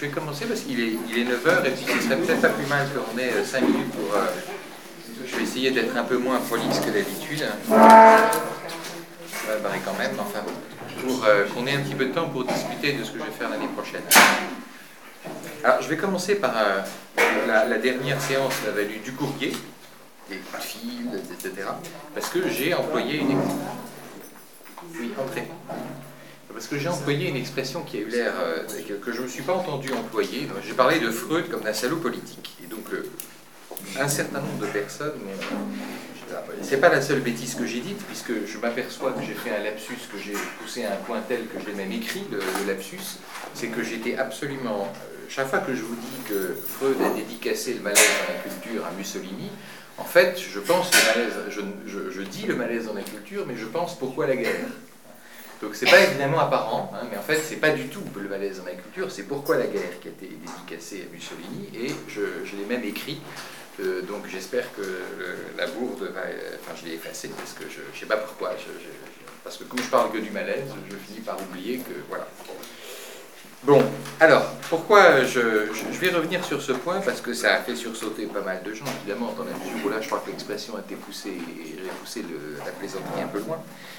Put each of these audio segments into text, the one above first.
vais commencer parce qu'il est 9 heures et puis ce serait peut-être pas plus mal qu'on ait 5 minutes pour... je vais essayer d'être un peu moins prolixe que d'habitude. Ça va barrer quand même, enfin pour qu'on ait un petit peu de temps pour discuter de ce que je vais faire l'année prochaine. Alors, je vais commencer par la dernière séance du courrier, des coups de fil, etc. Parce que j'ai employé une... Oui, entrez. Parce que j'ai employé une expression qui a eu l'air... que je ne me suis pas entendu employer. J'ai parlé de Freud comme d'un salaud politique. Et donc, un certain nombre de personnes... C'est pas la seule bêtise que j'ai dite, puisque je m'aperçois que j'ai fait un lapsus, que j'ai poussé à un point tel que j'ai même écrit le lapsus, c'est que j'étais absolument... chaque fois que je vous dis que Freud a dédicacé le malaise dans la culture à Mussolini, en fait, je pense le malaise, je dis le malaise dans la culture, mais je pense pourquoi la guerre. Donc c'est pas évidemment apparent, hein, mais en fait c'est pas du tout le malaise dans la culture, c'est pourquoi la guerre qui a été dédicacée à Mussolini, et je l'ai même écrit, donc j'espère que la bourde va... Enfin je l'ai effacé parce que je sais pas pourquoi, parce que comme je parle que du malaise, je finis par oublier que... Voilà. Bon, alors, pourquoi je vais revenir sur ce point, parce que ça a fait sursauter pas mal de gens, évidemment, dans la mesure où là je crois que l'expression a été poussée, et j'ai poussé la plaisanterie un peu loin.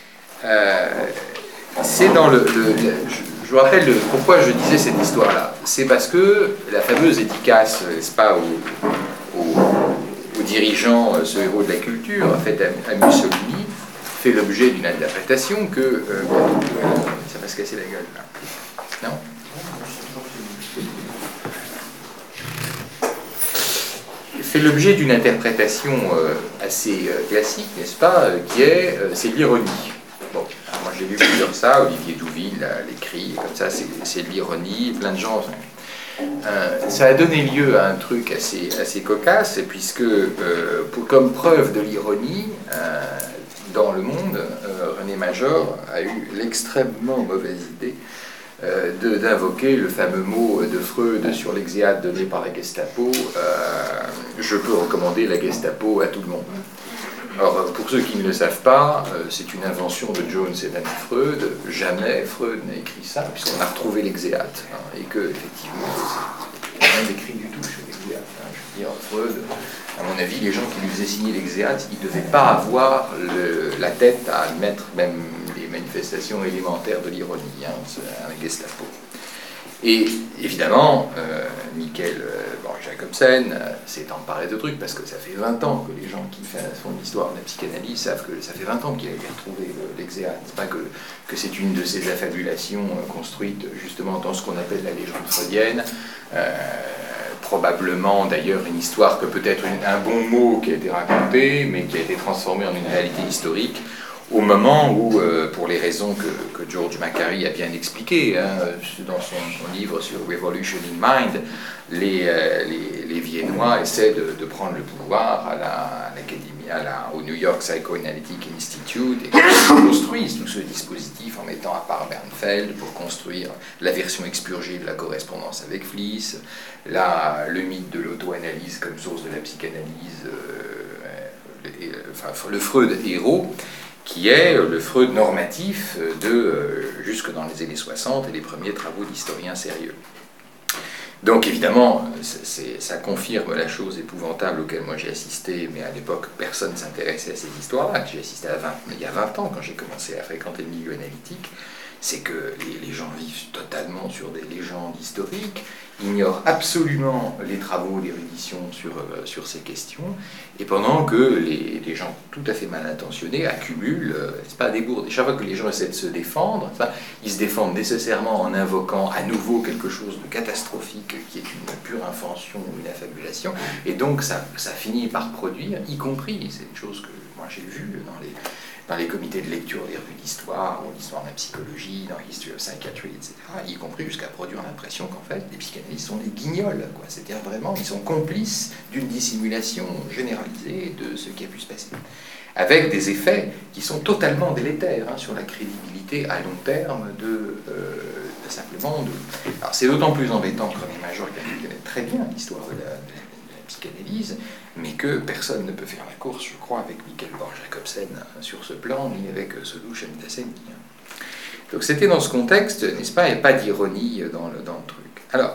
C'est dans je vous rappelle pourquoi je disais cette histoire-là. C'est parce que la fameuse dédicace, n'est-ce pas, aux dirigeants, ce héros de la culture, faite à Mussolini, fait l'objet d'une interprétation que... ça va se casser la gueule, là. Non ? Fait l'objet d'une interprétation assez classique, n'est-ce pas, qui est c'est l'ironie. Bon, alors moi j'ai lu plusieurs ça, Olivier Douville l'écrit, comme ça c'est de l'ironie, plein de gens... ça a donné lieu à un truc assez cocasse, puisque comme preuve de l'ironie, dans le monde, René Major a eu l'extrêmement mauvaise idée d'invoquer le fameux mot de Freud sur l'exéate donné par la Gestapo. Je peux recommander la Gestapo à tout le monde. Alors, pour ceux qui ne le savent pas, c'est une invention de Jones et d'Annie Freud. Jamais Freud n'a écrit ça, puisqu'on a retrouvé l'exéate, et que, effectivement, c'est rien d'écrit du tout sur l'exéate. Je veux dire, Freud, à mon avis, les gens qui lui faisaient signer l'exéate, ils ne devaient pas avoir la tête à admettre même les manifestations élémentaires de l'ironie, à la Gestapo. Et évidemment, Michael Jacobsen s'est emparé de trucs, parce que ça fait 20 ans que les gens qui font l'histoire de la psychanalyse savent que ça fait 20 ans qu'il a retrouvé l'exéate. C'est pas que c'est une de ces affabulations construites justement dans ce qu'on appelle la légende freudienne. Probablement d'ailleurs une histoire que peut-être un bon mot qui a été raconté, mais qui a été transformé en une réalité historique, au moment où, pour les raisons que George Macquarrie a bien expliquées dans son livre sur Revolution in Mind, les Viennois essaient de prendre le pouvoir à l'Académie, au New York Psychoanalytic Institute, et construisent tout ce dispositif en mettant à part Bernfeld pour construire la version expurgée de la correspondance avec Fliess, le mythe de l'auto-analyse comme source de la psychanalyse, le Freud héros, qui est le Freud normatif jusque dans les années 60 et les premiers travaux d'historiens sérieux. Donc évidemment, ça confirme la chose épouvantable auquel moi j'ai assisté, mais à l'époque personne ne s'intéressait à ces histoires-là. J'ai assisté il y a 20 ans quand j'ai commencé à fréquenter le milieu analytique. C'est que les gens vivent totalement sur des légendes historiques, ignorent absolument les travaux d'érudition sur ces questions, et pendant que les gens tout à fait mal intentionnés accumulent, c'est pas des bourdes. Et chaque fois que les gens essaient de se défendre, ils se défendent nécessairement en invoquant à nouveau quelque chose de catastrophique qui est une pure invention ou une affabulation, et donc ça finit par produire, y compris, c'est une chose que moi j'ai vue dans les comités de lecture des revues d'histoire, ou l'histoire de la psychologie, dans History of Psychiatry, etc., y compris jusqu'à produire l'impression qu'en fait, les psychanalystes sont des guignols, quoi. C'est-à-dire vraiment, ils sont complices d'une dissimulation généralisée de ce qui a pu se passer. Avec des effets qui sont totalement délétères sur la crédibilité à long terme simplement de... Alors c'est d'autant plus embêtant que René Major connaît très bien l'histoire de la psychanalyse, mais que personne ne peut faire la course, je crois, avec Michael Jacobsen sur ce plan, ni avec Sodou Shemtasseni. Donc c'était dans ce contexte, n'est-ce pas, et pas d'ironie dans le truc. Alors,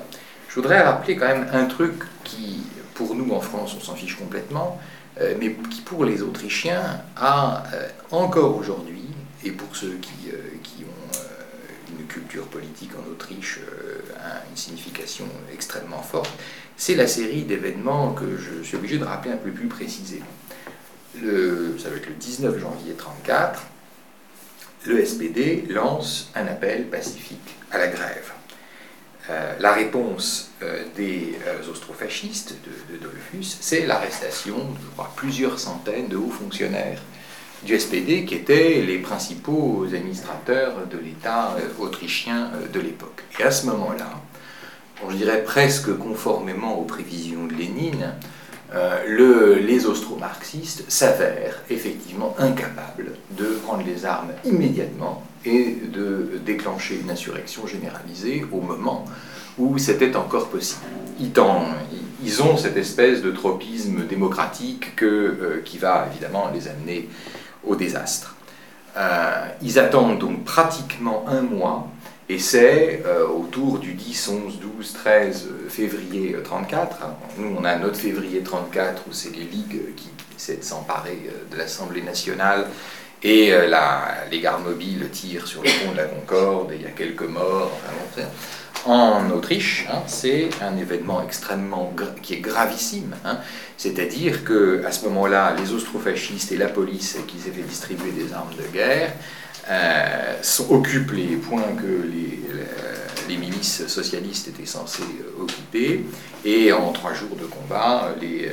Je voudrais rappeler quand même un truc qui, pour nous en France, on s'en fiche complètement, mais qui pour les Autrichiens a encore aujourd'hui, et pour ceux qui ont une culture politique en Autriche, une signification extrêmement forte, c'est la série d'événements que je suis obligé de rappeler un peu plus précisément. Ça va être le 19 janvier 1934, le SPD lance un appel pacifique à la grève. La réponse des austrofascistes de Dollfuss, c'est l'arrestation de plusieurs centaines de hauts fonctionnaires du SPD qui étaient les principaux administrateurs de l'État autrichien de l'époque. Et à ce moment-là, je dirais presque conformément aux prévisions de Lénine, les austro-marxistes s'avèrent effectivement incapables de prendre les armes immédiatement et de déclencher une insurrection généralisée au moment où c'était encore possible. Ils ont cette espèce de tropisme démocratique qui va évidemment les amener au désastre. Ils attendent donc pratiquement un mois, et c'est autour du 10, 11, 12, 13 février 1934. Nous, on a notre février 1934 où c'est les ligues qui essaient de s'emparer de l'Assemblée nationale, et les gardes mobiles tirent sur le pont de la Concorde, et il y a quelques morts. Enfin, en Autriche, c'est un événement qui est gravissime. C'est-à-dire qu'à ce moment-là, les austrofascistes et la police qui s'avaient distribué des armes de guerre occupent les points que les milices socialistes étaient censées occuper, et en 3 jours de combat, les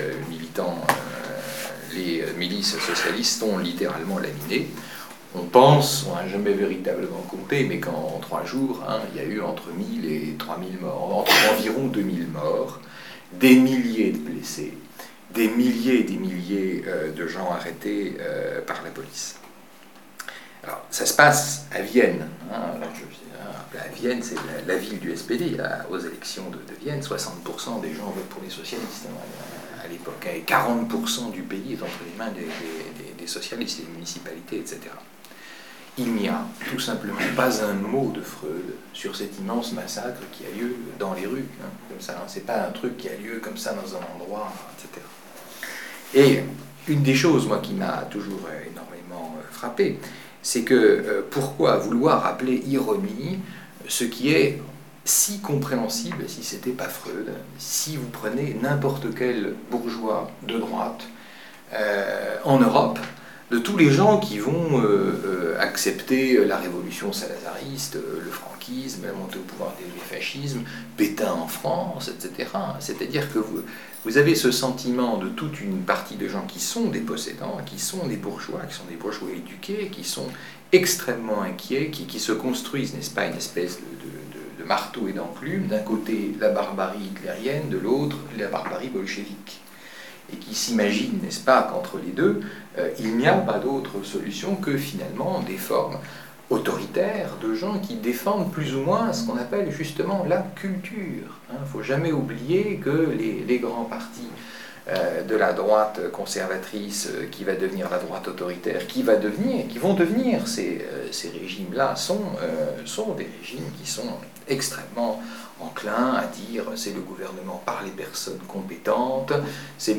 milices socialistes sont littéralement laminées. On n'a jamais véritablement compté, mais qu'en 3 jours, il y a eu entre 1000 et 3000 morts, environ 2000 morts, des milliers de blessés, des milliers et des milliers de gens arrêtés par la police. Alors, ça se passe à Vienne. À Vienne, c'est la ville du SPD. Aux élections de Vienne, 60% des gens votent pour les socialistes à l'époque. Et 40% du pays est entre les mains des socialistes, des municipalités, etc. Il n'y a tout simplement pas un mot de Freud sur cet immense massacre qui a lieu dans les rues, comme ça. C'est pas un truc qui a lieu comme ça dans un endroit, etc. Et une des choses, moi, qui m'a toujours énormément frappé, c'est que pourquoi vouloir appeler ironie ce qui est si compréhensible, si c'était pas Freud, si vous prenez n'importe quel bourgeois de droite en Europe, de tous les gens qui vont accepter la révolution salazariste, le franquisme, la montée au pouvoir des fascismes, Pétain en France, etc. C'est-à-dire que vous avez ce sentiment de toute une partie de gens qui sont des possédants, qui sont des bourgeois éduqués, qui sont extrêmement inquiets, qui se construisent, n'est-ce pas, une espèce de marteau et d'enclume, d'un côté la barbarie hitlérienne, de l'autre la barbarie bolchevique, et qui s'imaginent, n'est-ce pas, qu'entre les deux, il n'y a pas d'autre solution que finalement des formes autoritaires de gens qui défendent plus ou moins ce qu'on appelle justement la culture. Il ne faut jamais oublier que les grands partis de la droite conservatrice qui va devenir la droite autoritaire, qui vont devenir ces régimes-là, sont des régimes qui sont extrêmement enclins à dire c'est le gouvernement par les personnes compétentes, c'est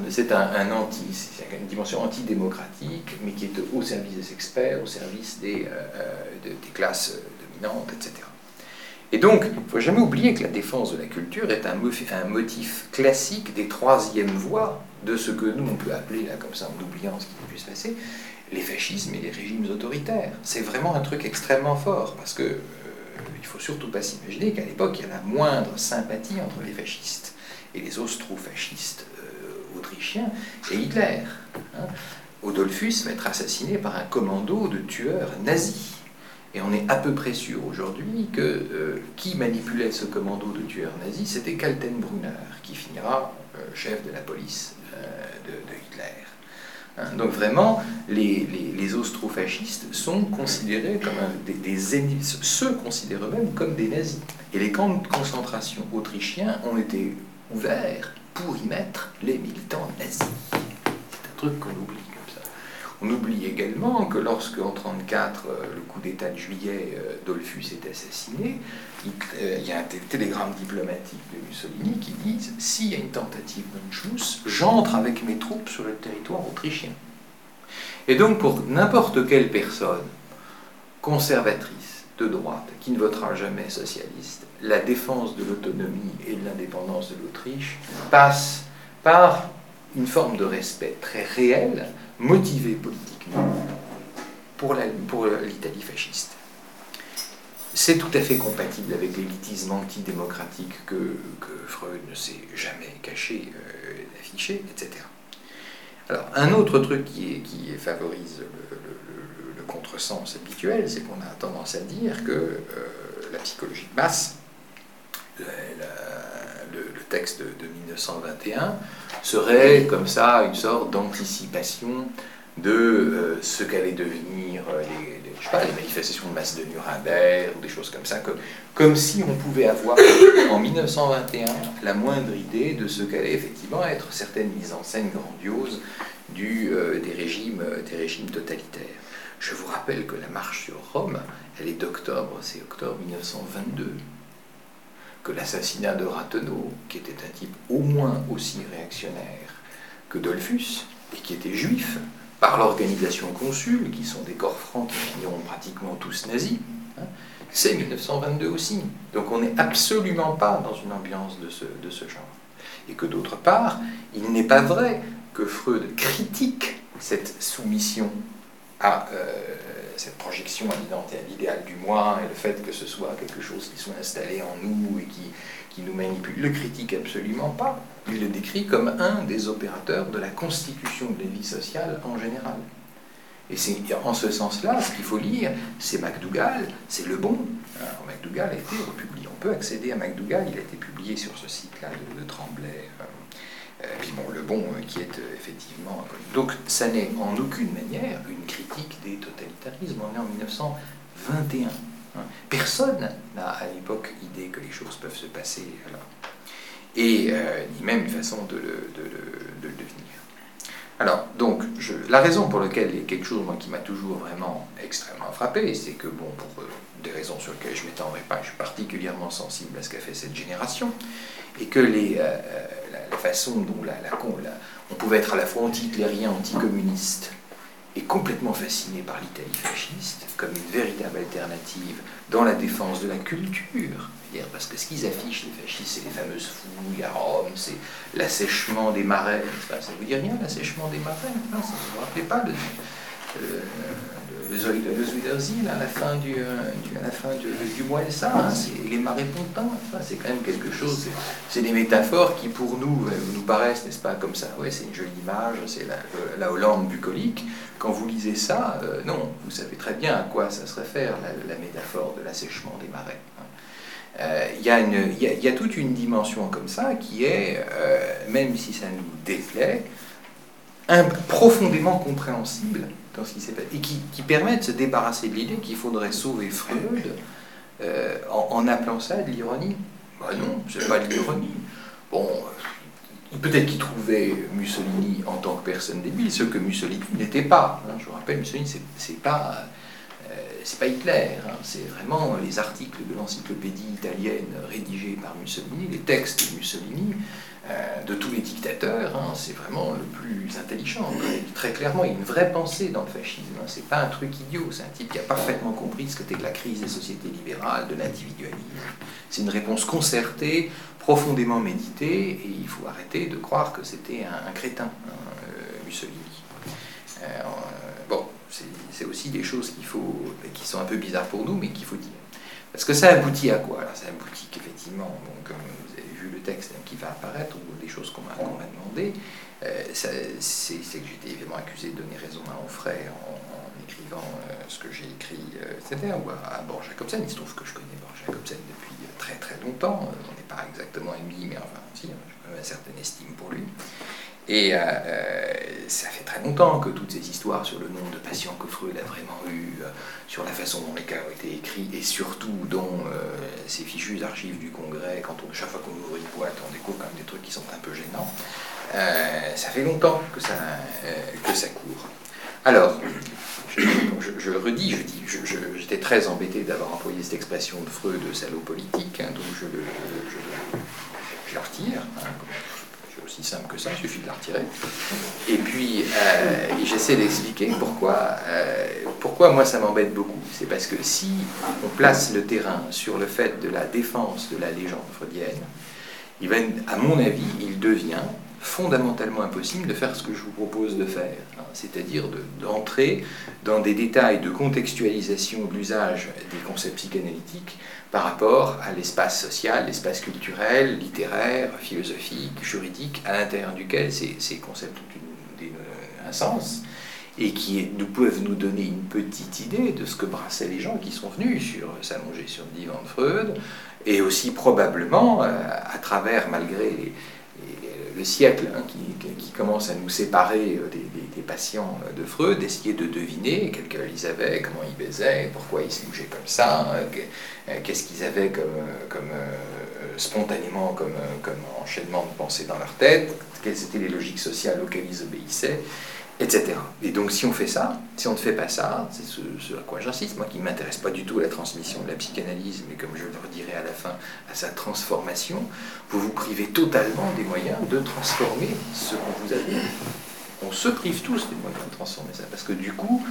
une dimension antidémocratique, mais qui est au service des experts, au service des classes dominantes, etc. Et donc, il ne faut jamais oublier que la défense de la culture est un motif classique des troisièmes voies de ce que nous, on peut appeler, là, comme ça, en oubliant ce qui a pu se passer, les fascismes et les régimes autoritaires. C'est vraiment un truc extrêmement fort, parce que il ne faut surtout pas s'imaginer qu'à l'époque, il y a la moindre sympathie entre les fascistes et les austro-fascistes autrichiens et Hitler. Dollfuss va être assassiné par un commando de tueurs nazis. Et on est à peu près sûr aujourd'hui que qui manipulait ce commando de tueurs nazis, c'était Kaltenbrunner, qui finira chef de la police de Hitler. Donc vraiment, les austrofascistes sont considérés comme des ennemis, se considèrent eux-mêmes comme des nazis. Et les camps de concentration autrichiens ont été ouverts pour y mettre les militants nazis. C'est un truc qu'on oublie comme ça. On oublie également que lorsque, en 1934, le coup d'État de juillet, Dollfuss est assassiné, il y a un télégramme diplomatique de Mussolini qui dit « S'il y a une tentative d'Anschluss, j'entre avec mes troupes sur le territoire autrichien ». Et donc, pour n'importe quelle personne conservatrice, de droite, qui ne votera jamais socialiste, la défense de l'autonomie et de l'indépendance de l'Autriche passe par une forme de respect très réel, motivé politiquement, pour l'Italie fasciste. C'est tout à fait compatible avec l'élitisme antidémocratique que Freud ne s'est jamais caché, affiché, etc. Alors, un autre truc qui favorise le contresens habituel, c'est qu'on a tendance à dire que la psychologie de masse, le texte de 1921, serait comme ça une sorte d'anticipation de ce qu'allaient devenir les manifestations de masse de Nuremberg, ou des choses comme ça, comme si on pouvait avoir en 1921 la moindre idée de ce qu'allaient effectivement être certaines mises en scène grandioses des régimes totalitaires. Je vous rappelle que la marche sur Rome, elle est d'octobre, c'est octobre 1922. Que l'assassinat de Rathenau, qui était un type au moins aussi réactionnaire que Dollfuss, et qui était juif, par l'organisation consule, qui sont des corps francs qui finiront pratiquement tous nazis, hein, c'est 1922 aussi. Donc on n'est absolument pas dans une ambiance de ce genre. Et que d'autre part, il n'est pas vrai que Freud critique cette soumission à cette projection à l'idéal du moi et le fait que ce soit quelque chose qui soit installé en nous et qui nous manipule. Il ne le critique absolument pas. Il le décrit comme un des opérateurs de la constitution de la vie sociale en général. Et c'est en ce sens-là, ce qu'il faut lire, c'est MacDougall, c'est Le Bon. Alors, MacDougall a été republié. On peut accéder à MacDougall, il a été publié sur ce site-là de Tremblay. Puis bon, Le Bon, qui est effectivement... Donc, ça n'est en aucune manière une critique des totalitarismes. On est en 1921. Personne n'a à l'époque idée que les choses peuvent se passer là. Et ni même une façon de le devenir. Alors, donc, la raison pour laquelle il y a quelque chose moi, qui m'a toujours vraiment extrêmement frappé, c'est que, bon, pour des raisons sur lesquelles je ne m'étendrai pas, je suis particulièrement sensible à ce qu'a fait cette génération, et que la façon dont on pouvait être à la fois anti-hitlérien, anti-communiste, et complètement fasciné par l'Italie fasciste, comme une véritable alternative dans la défense de la culture. Parce que ce qu'ils affichent, les fascistes, c'est les fameuses fouilles à Rome, c'est l'assèchement des marais. Enfin, ça ne vous dit rien, l'assèchement des marais? Non, ça ne vous rappelez pas le Zuiderzeel à la fin du mois Elsa, hein, c'est les marais pontins. Enfin, c'est quand même quelque chose, c'est des métaphores qui pour nous paraissent, n'est-ce pas, comme ça. Oui, c'est une jolie image, c'est la Hollande bucolique. Quand vous lisez ça, non, vous savez très bien à quoi ça se réfère, la métaphore de l'assèchement des marais. Il y a toute une dimension comme ça qui est, même si ça nous déplaît, profondément compréhensible dans ce qui s'est passé, et qui permet de se débarrasser de l'idée qu'il faudrait sauver Freud en appelant ça de l'ironie. Ben non, c'est pas de l'ironie. Bon, peut-être qu'il trouvait Mussolini en tant que personne débile, ce que Mussolini n'était pas. Je vous rappelle, Mussolini, c'est pas Hitler, hein, c'est vraiment les articles de l'encyclopédie italienne rédigés par Mussolini, les textes de Mussolini, de tous les dictateurs, hein, c'est vraiment le plus intelligent. Très clairement, il y a une vraie pensée dans le fascisme, hein, c'est pas un truc idiot, c'est un type qui a parfaitement compris ce qu'était la crise des sociétés libérales, de l'individualisme. C'est une réponse concertée, profondément méditée, et il faut arrêter de croire que c'était un crétin, hein, Mussolini. Bon, c'est aussi des choses qui sont un peu bizarres pour nous, mais qu'il faut dire. Parce que ça aboutit à quoi? Alors ça aboutit qu'effectivement, bon, comme vous avez vu le texte qui va apparaître, ou des choses qu'on m'a demandé, c'est que j'étais évidemment accusé de donner raison à mon frère en écrivant ce que j'ai écrit, etc., ou à Borges Jacobsen. Il se trouve que je connais Borges Jacobsen depuis très très longtemps, on n'est pas exactement amis, mais enfin, si, j'ai quand même une certaine estime pour lui. Et ça fait très longtemps que toutes ces histoires sur le nombre de patients que Freud a vraiment eu, sur la façon dont les cas ont été écrits, et surtout dont ces fichues archives du Congrès, chaque fois qu'on ouvre une boîte, on découvre quand même des trucs qui sont un peu gênants, ça fait longtemps que ça court. Alors, je le redis, j'étais très embêté d'avoir employé cette expression de Freud de salaud politique, hein, donc je la retire. Hein, c'est aussi simple que ça, il suffit de la retirer. Et puis, j'essaie d'expliquer pourquoi moi ça m'embête beaucoup. C'est parce que si on place le terrain sur le fait de la défense de la légende freudienne, à mon avis, il devient fondamentalement impossible de faire ce que je vous propose de faire, hein, c'est-à-dire d'entrer dans des détails de contextualisation de l'usage des concepts psychanalytiques par rapport à l'espace social, l'espace culturel, littéraire, philosophique, juridique, à l'intérieur duquel ces concepts ont un sens, et qui peuvent nous donner une petite idée de ce que brassaient les gens qui sont venus s'allonger sur le divan de Freud, et aussi probablement, à travers, malgré le siècle hein, qui commence à nous séparer des patients de Freud, d'essayer de deviner quel cœur ils avaient, comment ils baisaient, pourquoi ils se bougeaient comme ça, qu'est-ce qu'ils avaient spontanément comme enchaînement de pensées dans leur tête, quelles étaient les logiques sociales auxquelles ils obéissaient, etc. Et donc si on fait ça, si on ne fait pas ça, c'est ce à quoi j'insiste, moi qui ne m'intéresse pas du tout à la transmission de la psychanalyse, mais comme je le redirai à la fin, à sa transformation, vous vous privez totalement des moyens de transformer ce qu'on vous a dit. On se prive tous des moyens de transformer ça, parce que du coup,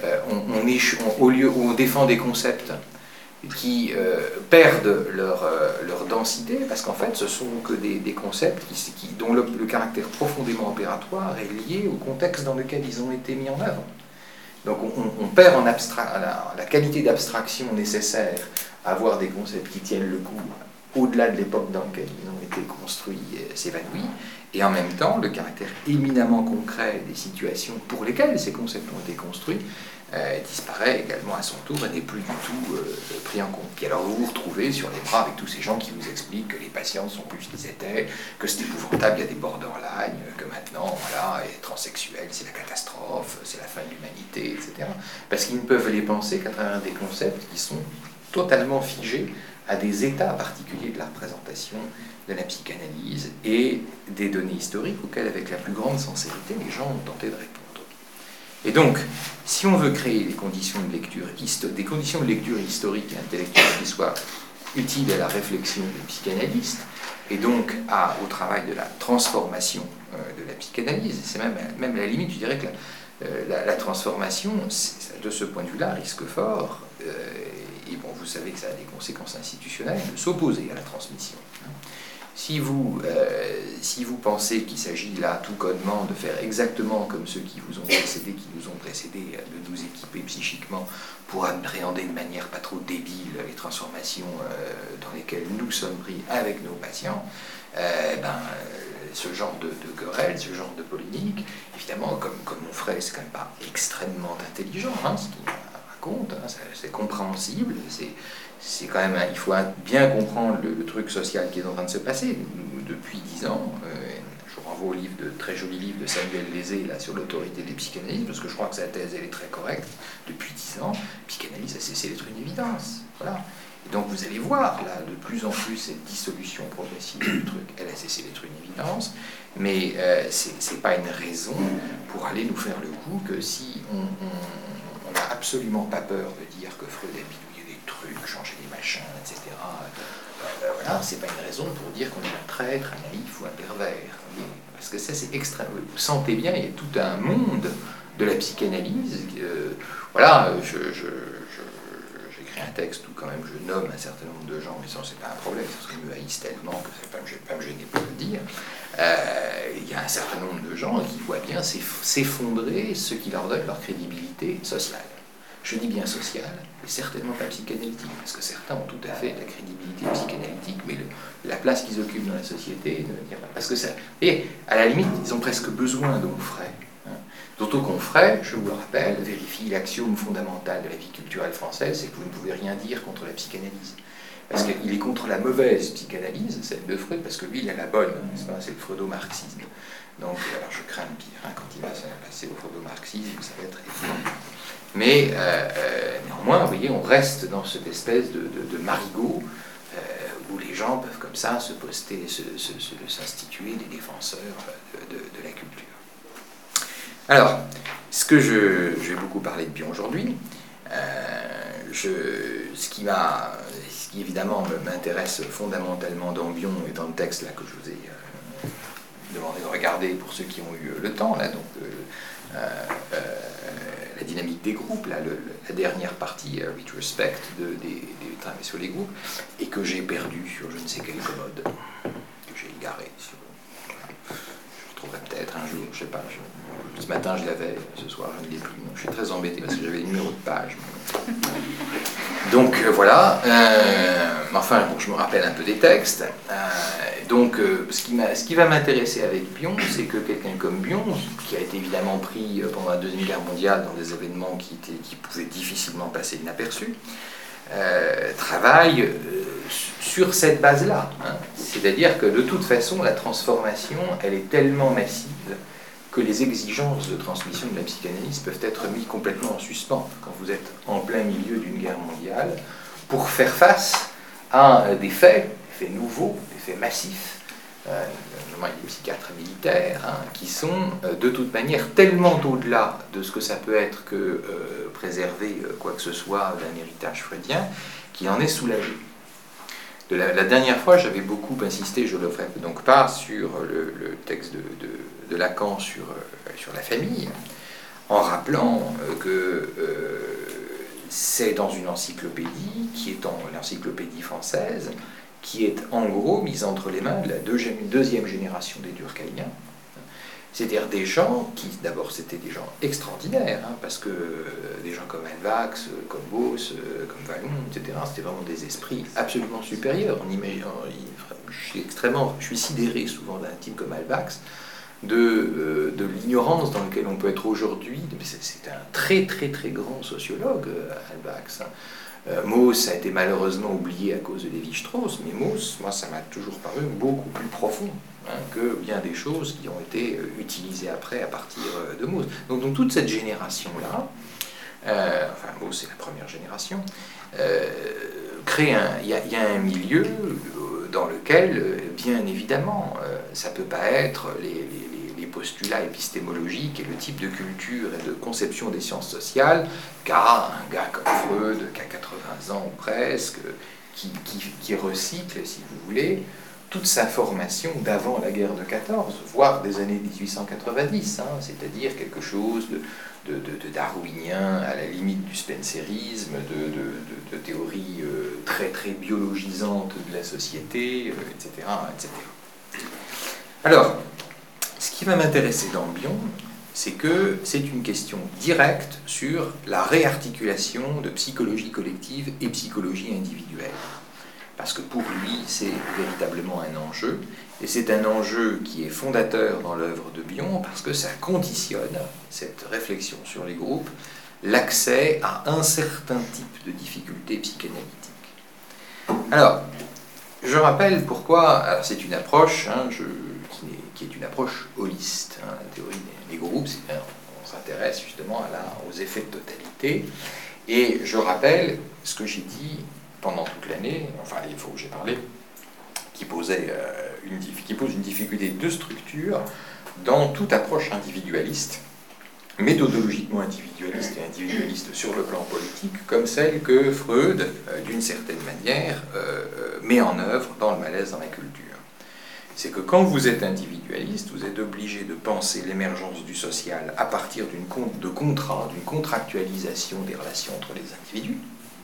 au lieu où on défend des concepts qui perdent leur densité, parce qu'en fait, ce sont que des concepts dont le caractère profondément opératoire est lié au contexte dans lequel ils ont été mis en œuvre. Donc on perd la qualité d'abstraction nécessaire à avoir des concepts qui tiennent le coup au-delà de l'époque dans laquelle ils ont été construits s'évanouit, et en même temps, le caractère éminemment concret des situations pour lesquelles ces concepts ont été construits disparaît également à son tour et n'est plus du tout pris en compte. Puis alors vous vous retrouvez sur les bras avec tous ces gens qui vous expliquent que les patients ne sont plus ce qu'ils étaient, que c'est épouvantable, il y a des borderline, que maintenant, voilà, être transsexuel, c'est la catastrophe, c'est la fin de l'humanité, etc. Parce qu'ils ne peuvent les penser qu'à travers des concepts qui sont totalement figés à des états particuliers de la représentation de la psychanalyse et des données historiques auxquelles, avec la plus grande sincérité, les gens ont tenté de répondre. Et donc, si on veut créer des conditions de lecture historique et intellectuelle qui soient utiles à la réflexion des psychanalystes, et donc au travail de la transformation de la psychanalyse, c'est même à la limite, je dirais que la transformation, de ce point de vue-là, risque fort, et bon, vous savez que ça a des conséquences institutionnelles, de s'opposer à la transmission. Si vous pensez qu'il s'agit là, tout connement, de faire exactement comme ceux qui nous ont précédés, de nous équiper psychiquement pour appréhender de manière pas trop débile les transformations dans lesquelles nous sommes pris avec nos patients, ce genre de querelle, ce genre de polémique, évidemment, comme on ferait, c'est quand même pas extrêmement intelligent, hein, ce qu'il raconte, hein, c'est compréhensible, c'est quand même, il faut bien comprendre le truc social qui est en train de se passer. Depuis 10 ans, je vous renvoie au très joli livre de Samuel Lézé là, sur l'autorité des psychanalystes, parce que je crois que sa thèse elle est très correcte. Depuis 10 ans, la psychanalyse a cessé d'être une évidence. Voilà. Et donc vous allez voir là de plus en plus cette dissolution progressive du truc, elle a cessé d'être une évidence, mais c'est pas une raison pour aller nous faire le coup que si on n'a absolument pas peur de dire que Freud a bidouillé des trucs, changé des machins, etc. Voilà, c'est pas une raison pour dire qu'on est un traître, un naïf ou un pervers. Parce que ça, c'est extrême. Vous sentez bien, il y a tout un monde de la psychanalyse. Voilà, j'écris un texte où quand même je nomme un certain nombre de gens, mais ça, c'est pas un problème, parce qu'ils me haïssent tellement que ça ne vais pas me gêner pour le dire. Il y a un certain nombre de gens qui voient bien s'effondrer ce qui leur donne leur crédibilité sociale. Je dis bien sociale, et certainement pas psychanalytique, parce que certains ont tout à fait la crédibilité psychanalytique, mais la place qu'ils occupent dans la société ne vient pas. Parce que ça, et à la limite, ils ont presque besoin de Onfray. D'autant qu'Onfray, je vous le rappelle, vérifie l'axiome fondamental de la vie culturelle française, c'est que vous ne pouvez rien dire contre la psychanalyse. Parce qu'il est contre la mauvaise psychanalyse, celle de Freud, parce que lui, il a la bonne, n'est-ce pas, c'est le freudo-marxisme. Donc, alors je crains le pire, hein, quand il va passer au freudo-marxisme, ça va être évident. Mais néanmoins, vous voyez, on reste dans cette espèce de marigot où les gens peuvent comme ça se poster, s'instituer des défenseurs de la culture. Alors, ce que je vais beaucoup parler de Bion aujourd'hui. Ce qui évidemment m'intéresse fondamentalement dans Bion et dans le texte là, que je vous ai demandé de regarder pour ceux qui ont eu le temps, là, donc la dynamique des groupes, là, la dernière partie, Retrospect, des travaux sur les groupes, et que j'ai perdu sur je ne sais quelle commode, que j'ai égaré sur... Je trouverai peut-être un jour, je sais pas, ce matin je l'avais, ce soir je ne l'ai plus, donc je suis très embêté parce que j'avais le numéro de page. Donc voilà, enfin bon, je me rappelle un peu des textes. Donc ce qui va m'intéresser avec Bion, c'est que quelqu'un comme Bion, qui a été évidemment pris pendant la Deuxième Guerre mondiale dans des événements qui pouvaient difficilement passer inaperçus, travaille sur cette base-là. Hein. C'est-à-dire que de toute façon, la transformation, elle est tellement massive que les exigences de transmission de la psychanalyse peuvent être mises complètement en suspens quand vous êtes en plein milieu d'une guerre mondiale pour faire face à des faits nouveaux, des faits massifs, notamment les psychiatres militaires, hein, qui sont de toute manière tellement au-delà de ce que ça peut être que préserver quoi que ce soit d'un héritage freudien, qu'il en est soulagé. La dernière fois, j'avais beaucoup insisté, je ne le ferai donc pas, sur le texte de Lacan sur la famille, en rappelant que c'est dans une encyclopédie, qui est l'encyclopédie française, qui est en gros mise entre les mains de la deuxième génération des Durkheimiens. C'est-à-dire des gens qui, d'abord, c'était des gens extraordinaires, hein, parce que des gens comme Helvax, comme Gauss, comme Vallon, etc., c'était vraiment des esprits absolument supérieurs. Je suis sidéré souvent d'un type comme Helvax, de l'ignorance dans laquelle on peut être aujourd'hui. C'est un très très très grand sociologue, Helvax. Mauss a été malheureusement oublié à cause de Lévi-Strauss, mais Mauss, moi, ça m'a toujours paru beaucoup plus profond, hein, que bien des choses qui ont été utilisées après à partir de Mauss. Donc toute cette génération-là, enfin Mauss c'est la première génération, il y a un milieu dans lequel, bien évidemment, ça ne peut pas être les postulats épistémologiques et le type de culture et de conception des sciences sociales qu'a un gars comme Freud, qui a 80 ans ou presque, qui recycle, si vous voulez, toute sa formation d'avant la guerre de 14, voire des années 1890, hein, c'est-à-dire quelque chose de darwinien à la limite du spencerisme, de théories très très biologisantes de la société, etc., etc. Alors, ce qui va m'intéresser dans Bion, c'est que c'est une question directe sur la réarticulation de psychologie collective et psychologie individuelle. Parce que pour lui, c'est véritablement un enjeu, et c'est un enjeu qui est fondateur dans l'œuvre de Bion, parce que ça conditionne, cette réflexion sur les groupes, l'accès à un certain type de difficultés psychanalytiques. Alors, je rappelle pourquoi, alors c'est une approche qui est une approche holiste, hein, la théorie des groupes, on s'intéresse justement aux effets de totalité, et je rappelle ce que j'ai dit pendant toute l'année, enfin les fois où j'ai parlé, qui pose une difficulté de structure dans toute approche individualiste, méthodologiquement individualiste et individualiste sur le plan politique, comme celle que Freud, d'une certaine manière, met en œuvre dans le malaise dans la culture. C'est que quand vous êtes individualiste, vous êtes obligé de penser l'émergence du social à partir d'une contractualisation des relations entre les individus,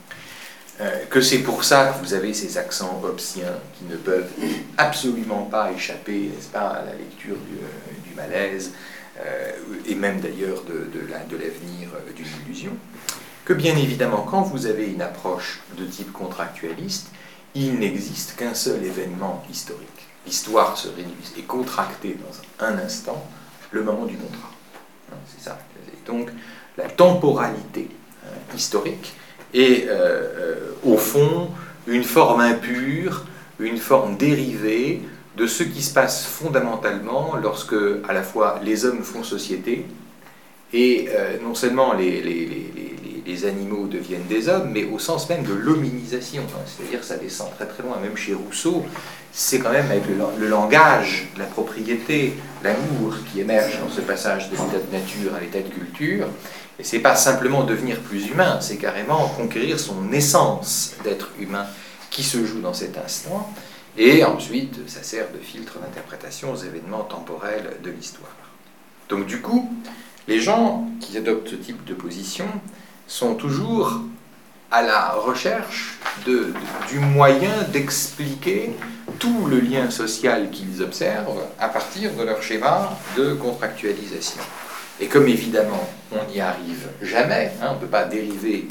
que c'est pour ça que vous avez ces accents hobbesiens qui ne peuvent absolument pas échapper, n'est-ce pas, à la lecture du malaise, et même d'ailleurs de l'avenir d'une illusion, que bien évidemment, quand vous avez une approche de type contractualiste, il n'existe qu'un seul événement historique. L'histoire se réduit et contractée dans un instant, le moment du contrat. C'est ça. Et donc, la temporalité historique est, au fond, une forme impure, une forme dérivée de ce qui se passe fondamentalement lorsque, à la fois, les hommes font société, et non seulement les les animaux deviennent des hommes, mais au sens même de l'hominisation, hein, c'est-à-dire ça descend très très loin, même chez Rousseau, c'est quand même avec le langage, la propriété, l'amour qui émerge dans ce passage de l'état de nature à l'état de culture, et c'est pas simplement devenir plus humain, c'est carrément conquérir son essence d'être humain qui se joue dans cet instant, et ensuite ça sert de filtre d'interprétation aux événements temporels de l'histoire. Donc du coup, les gens qui adoptent ce type de position sont toujours à la recherche du moyen d'expliquer tout le lien social qu'ils observent à partir de leur schéma de contractualisation. Et comme évidemment on n'y arrive jamais, hein, on ne peut pas dériver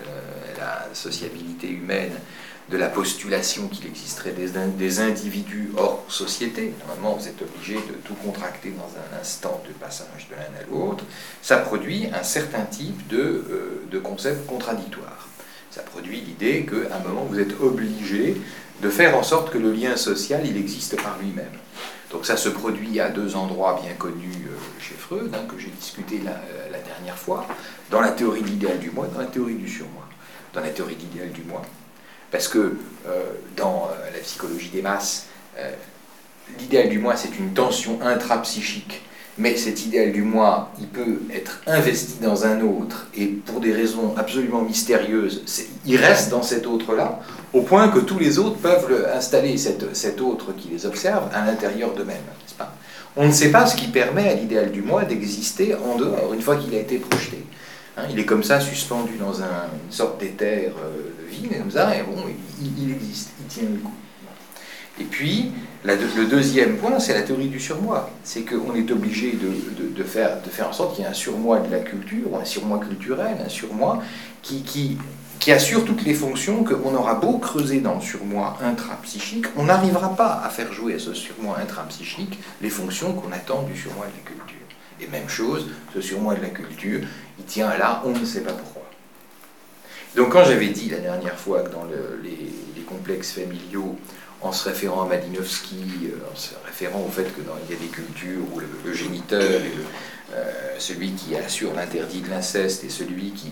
la sociabilité humaine de la postulation qu'il existerait des individus hors société. Normalement, vous êtes obligé de tout contracter dans un instant de passage de l'un à l'autre. Ça produit un certain type de concepts contradictoires. Ça produit l'idée qu'à un moment, vous êtes obligé de faire en sorte que le lien social, il existe par lui-même. Donc ça se produit à deux endroits bien connus chez Freud, hein, que j'ai discuté la dernière fois, dans la théorie de l'idéal du moi, dans la théorie du surmoi. Dans la théorie de l'idéal du moi, parce que dans la psychologie des masses, l'idéal du moi, c'est une tension intrapsychique, mais cet idéal du moi, il peut être investi dans un autre, et pour des raisons absolument mystérieuses, il reste dans cet autre-là, au point que tous les autres peuvent installer cet autre qui les observe à l'intérieur d'eux-mêmes, n'est-ce pas ? On ne sait pas ce qui permet à l'idéal du moi d'exister en dehors, une fois qu'il a été projeté. Hein, il est comme ça, suspendu dans une sorte d'éther vide, comme ça, et bon, il existe, il tient le coup. Et puis, le deuxième point, c'est la théorie du surmoi. C'est qu'on est obligé de faire en sorte qu'il y ait un surmoi de la culture, ou un surmoi culturel, un surmoi qui assure toutes les fonctions qu'on aura beau creuser dans le surmoi intrapsychique, on n'arrivera pas à faire jouer à ce surmoi intrapsychique les fonctions qu'on attend du surmoi de la culture. Et même chose, ce surmoi de la culture, il tient là, on ne sait pas pourquoi. Donc quand j'avais dit la dernière fois que dans les complexes familiaux, en se référant à Malinowski, en se référant au fait qu'il y a des cultures où le géniteur et celui qui assure l'interdit de l'inceste et celui qui,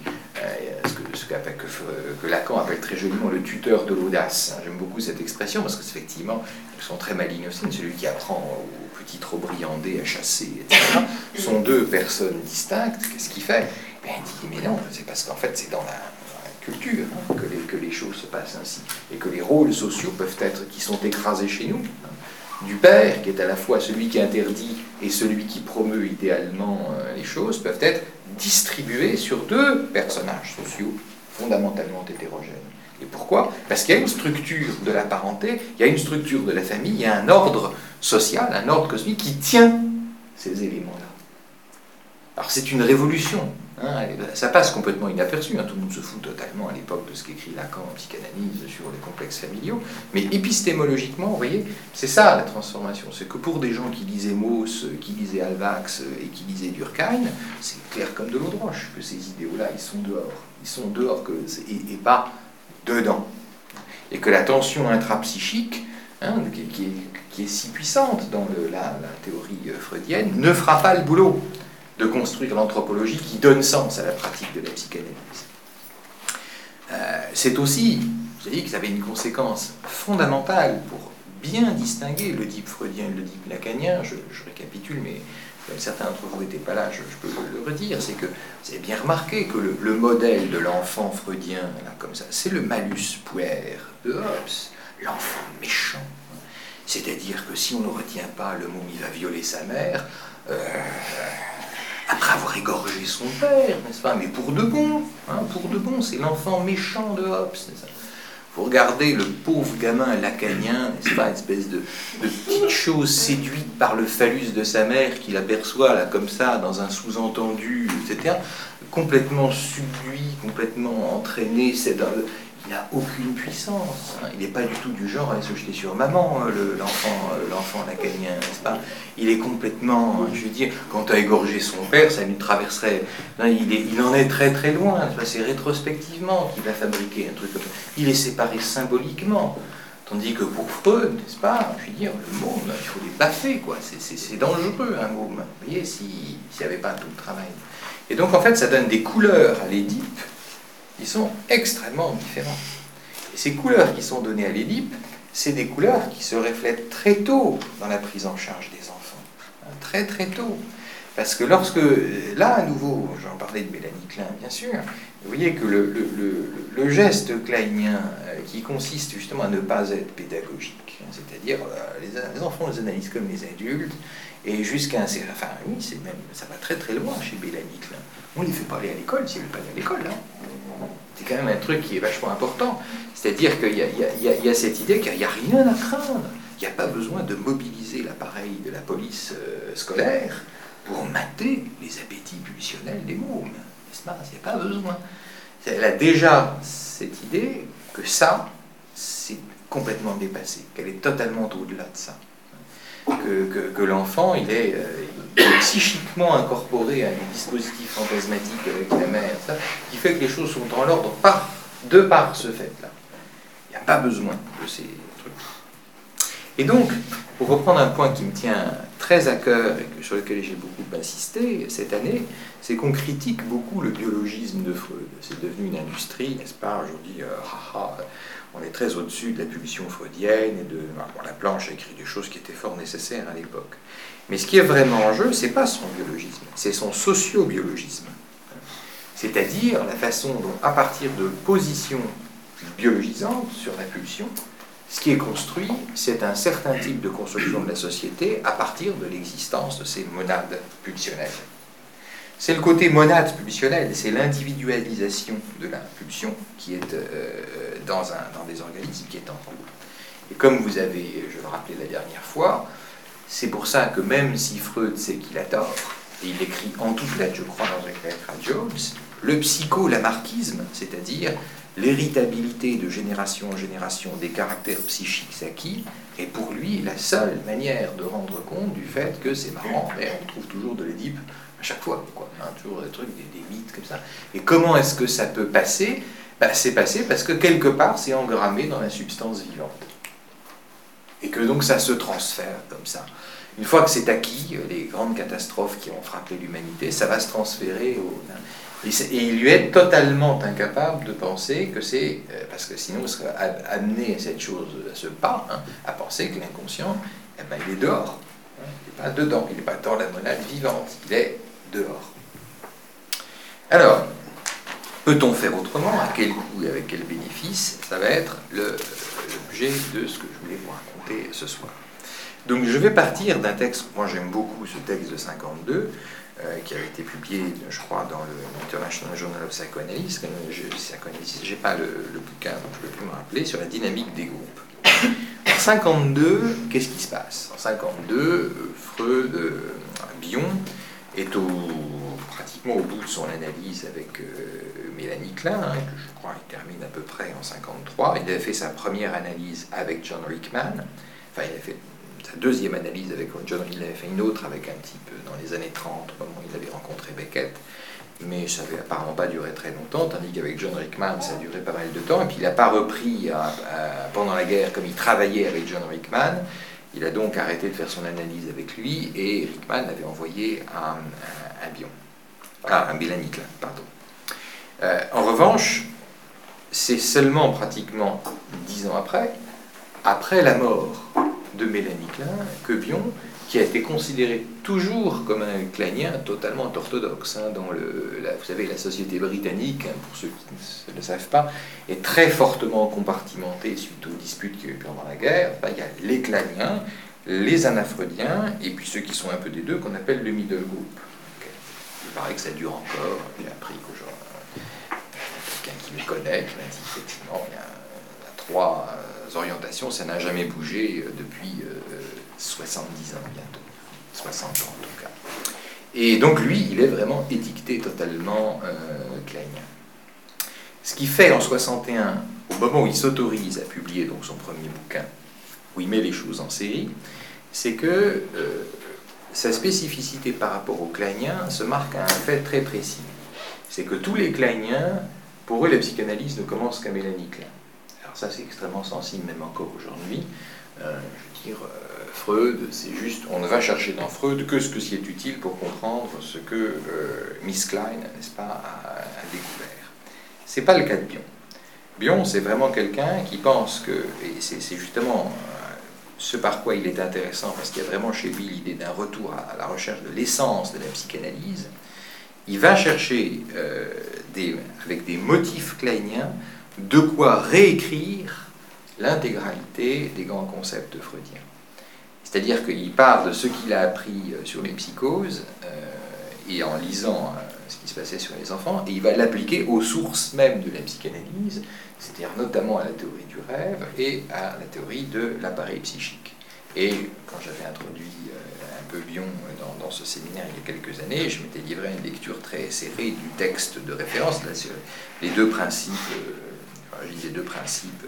que Lacan appelle très joliment le tuteur de l'audace. J'aime beaucoup cette expression parce que effectivement, ils sont très malinowskiens. Celui qui apprend au petit Trobriandais à chasser, etc., sont deux personnes distinctes. Qu'est-ce qu'il fait ? Il dit, mais non, c'est parce qu'en fait, c'est dans la culture hein, que les choses se passent ainsi. Et que les rôles sociaux peuvent être, qui sont écrasés chez nous. Du père, qui est à la fois celui qui interdit et celui qui promeut idéalement les choses, peuvent être distribués sur deux personnages sociaux fondamentalement hétérogènes. Et pourquoi ? Parce qu'il y a une structure de la parenté, il y a une structure de la famille, il y a un ordre social, un ordre cosmique qui tient ces éléments-là. Alors c'est une révolution. Hein, ça passe complètement inaperçu, hein, tout le monde se fout totalement à l'époque de ce qu'écrit Lacan en psychanalyse sur les complexes familiaux, mais épistémologiquement, vous voyez, c'est ça la transformation, c'est que pour des gens qui lisaient Mauss, qui lisaient Alvax et qui lisaient Durkheim, c'est clair comme de l'eau de roche que ces idéaux-là, ils sont dehors et pas dedans, et que la tension intrapsychique, hein, qui est si puissante dans la théorie freudienne, ne fera pas le boulot de construire l'anthropologie qui donne sens à la pratique de la psychanalyse. C'est aussi, vous savez, que ça avait une conséquence fondamentale pour bien distinguer l'Oedipe freudien et l'Oedipe lacanien. Je récapitule, mais comme certains d'entre vous n'étaient pas là, je peux le redire, c'est que vous avez bien remarqué que le modèle de l'enfant freudien, là, comme ça, c'est le malus puer de Hobbes, l'enfant méchant. C'est-à-dire que si on ne retient pas le mot « il va violer sa mère », après avoir égorgé son père, n'est-ce pas ? Mais pour de bon, hein, pour de bon, c'est l'enfant méchant de Hobbes, n'est-ce pas ? Vous regardez le pauvre gamin lacanien, n'est-ce pas, une espèce de petite chose séduite par le phallus de sa mère qu'il aperçoit là comme ça dans un sous-entendu, etc. Complètement subduit, complètement entraîné, il n'a aucune puissance. Hein. Il n'est pas du tout du genre à aller se jeter sur maman, l'enfant lacanien, n'est-ce pas ? Il est complètement, je veux dire, quand tu as égorgé son père, ça lui traverserait. Non, il en est très très loin. C'est rétrospectivement qu'il a fabriqué un truc comme ça. Il est séparé symboliquement. Tandis que pour Freud, n'est-ce pas, je veux dire, le môme, il faut les baffer, quoi. C'est dangereux, un môme. Vous voyez, s'il n'y avait pas tout le travail. Et donc, en fait, ça donne des couleurs à l'Édipe qui sont extrêmement différents. Et ces couleurs qui sont données à l'Édipe, c'est des couleurs qui se reflètent très tôt dans la prise en charge des enfants. Très très tôt. Parce que lorsque, là à nouveau, j'en parlais de Mélanie Klein bien sûr, vous voyez que le geste kleinien qui consiste justement à ne pas être pédagogique, c'est-à-dire les enfants les analysent comme les adultes, et jusqu'à un certain... Enfin oui, c'est même, ça va très très loin chez Mélanie Klein. On ne les fait pas aller à l'école s'ils ne veulent pas aller à l'école. Hein. C'est quand même un truc qui est vachement important. C'est-à-dire qu'il y a cette idée qu'il n'y a rien à craindre. Il n'y a pas besoin de mobiliser l'appareil de la police scolaire pour mater les appétits pulsionnels des mômes. N'est-ce pas? Il n'y a pas besoin. Elle a déjà cette idée que ça, c'est complètement dépassé, qu'elle est totalement au-delà de ça. Que l'enfant, il est psychiquement incorporé à des dispositifs fantasmatiques avec la mère, ça, qui fait que les choses sont en ordre de par ce fait-là. Il n'y a pas besoin de ces trucs. Et donc, pour reprendre un point qui me tient très à cœur et sur lequel j'ai beaucoup insisté cette année, c'est qu'on critique beaucoup le biologisme de Freud. C'est devenu une industrie, n'est-ce pas? Aujourd'hui, on est très au-dessus de la pulsion freudienne et de... Bon, la Planche a écrit des choses qui étaient fort nécessaires à l'époque. Mais ce qui est vraiment en jeu, c'est pas son biologisme, c'est son sociobiologisme. C'est-à-dire la façon dont, à partir de positions biologisantes sur la pulsion, ce qui est construit, c'est un certain type de construction de la société à partir de l'existence de ces monades pulsionnelles. C'est le côté monade pulsionnelle, c'est l'individualisation de la pulsion qui est dans des organismes qui est en cours. Et comme vous avez, je le rappelais la dernière fois, c'est pour ça que même si Freud sait qu'il a tort, et il écrit en toutes lettres, je crois, dans une lettre à Jones, le psycholamarquisme, c'est-à-dire l'héritabilité de génération en génération des caractères psychiques acquis, est pour lui la seule manière de rendre compte du fait que c'est marrant, mais on trouve toujours de l'Édipe à chaque fois, quoi. Hein, toujours des trucs, des mythes comme ça. Et comment est-ce que ça peut passer? C'est passé parce que quelque part c'est engrammé dans la substance vivante. Et que donc ça se transfère comme ça. Une fois que c'est acquis, les grandes catastrophes qui ont frappé l'humanité, ça va se transférer au... Et il lui est totalement incapable de penser que c'est... parce que sinon il serait amené à cette chose, à ce pas, hein, à penser que l'inconscient, eh ben, il est dehors. Hein, il n'est pas dedans, il n'est pas dans la monade vivante, il est dehors. Alors, peut-on faire autrement? À quel coût et avec quel bénéfice? Ça va être l'objet de ce que je voulais vous raconter ce soir. Donc je vais partir d'un texte, moi j'aime beaucoup ce texte de 52, qui avait été publié, je crois, dans le International Journal of Psychoanalysis. Je n'ai pas le bouquin, donc je ne peux plus me rappeler, sur la dynamique des groupes. En 52, qu'est-ce qui se passe? En 52, Freud, Bion, est pratiquement au bout de son analyse avec Mélanie Klein, hein, que je crois il termine à peu près en 53. Il avait fait sa première analyse avec John Rickman, enfin il a fait sa deuxième analyse avec John, il avait fait une autre avec un type dans les années 30, au moment où il avait rencontré Beckett, mais ça n'avait apparemment pas duré très longtemps, tandis qu'avec John Rickman, ça a duré pas mal de temps, et puis il n'a pas repris pendant la guerre, comme il travaillait avec John Rickman, il a donc arrêté de faire son analyse avec lui, et Rickman l'avait envoyé à Bion. À Mélanie Klein, pardon. En revanche, c'est seulement pratiquement 10 ans après la mort de Mélanie Klein, que Bion, qui a été considéré toujours comme un kleinien totalement orthodoxe, hein, dans vous savez, la société britannique, hein, pour ceux qui ne le savent pas, est très fortement compartimentée suite aux disputes qu'il y a eu pendant la guerre. Enfin, il y a les kleiniens, les anafreudiens, et puis ceux qui sont un peu des deux, qu'on appelle le middle group. Okay. Il paraît que ça dure encore. J'ai appris qu'aujourd'hui, quelqu'un qui me connaît, qui m'a dit effectivement, il y a 3 orientations, ça n'a jamais bougé depuis 70 ans bientôt, 60 ans en tout cas. Et donc lui, il est vraiment étiqueté totalement kleinien. Ce qui fait en 61, au moment où il s'autorise à publier donc son premier bouquin, où il met les choses en série, c'est que sa spécificité par rapport aux kleiniens se marque à un fait très précis. C'est que tous les kleiniens, pour eux, la psychanalyse ne commence qu'à Mélanie Klein. Alors ça, c'est extrêmement sensible, même encore aujourd'hui. Je veux dire, Freud, c'est juste, on ne va chercher dans Freud que ce qui est utile pour comprendre ce que Miss Klein, n'est-ce pas, a découvert. C'est pas le cas de Bion. Bion, c'est vraiment quelqu'un qui pense que, et c'est justement ce par quoi il est intéressant, parce qu'il y a vraiment chez lui l'idée d'un retour à la recherche de l'essence de la psychanalyse. Il va chercher, avec des motifs kleiniens, de quoi réécrire l'intégralité des grands concepts freudiens. C'est-à-dire qu'il part de ce qu'il a appris sur les psychoses, et en lisant ce qui se passait sur les enfants, et il va l'appliquer aux sources même de la psychanalyse, c'est-à-dire notamment à la théorie du rêve et à la théorie de l'appareil psychique. Et quand j'avais introduit un peu Bion dans ce séminaire il y a quelques années, je m'étais livré à une lecture très serrée du texte de référence, là, sur les deux principes, je disais deux principes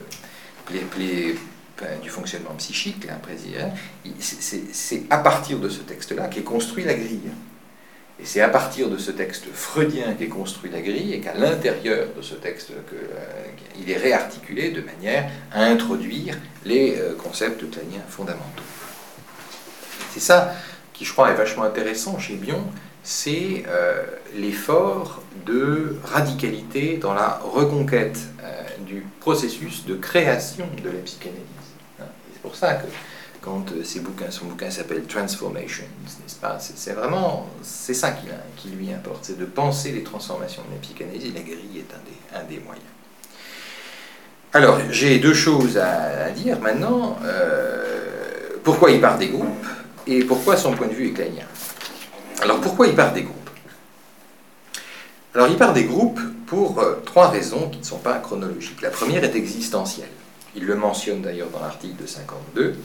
du fonctionnement psychique, c'est à partir de ce texte-là qu'est construit la grille. Et c'est à partir de ce texte freudien qu'est construit la grille, et qu'à l'intérieur de ce texte, il est réarticulé de manière à introduire les concepts kleiniens fondamentaux. C'est ça qui, je crois, est vachement intéressant chez Bion, c'est l'effort de radicalité dans la reconquête du processus de création de la psychanalyse. C'est pour ça que quand son bouquin s'appelle Transformations, n'est-ce pas, c'est ça qui lui importe, c'est de penser les transformations de la psychanalyse, et la grille est un des moyens. Alors, j'ai deux choses à dire maintenant. Pourquoi il part des groupes, et pourquoi son point de vue est kleinien. Alors, pourquoi il part des groupes? Alors, il part des groupes pour trois raisons qui ne sont pas chronologiques. La première est existentielle. Il le mentionne d'ailleurs dans l'article de 52.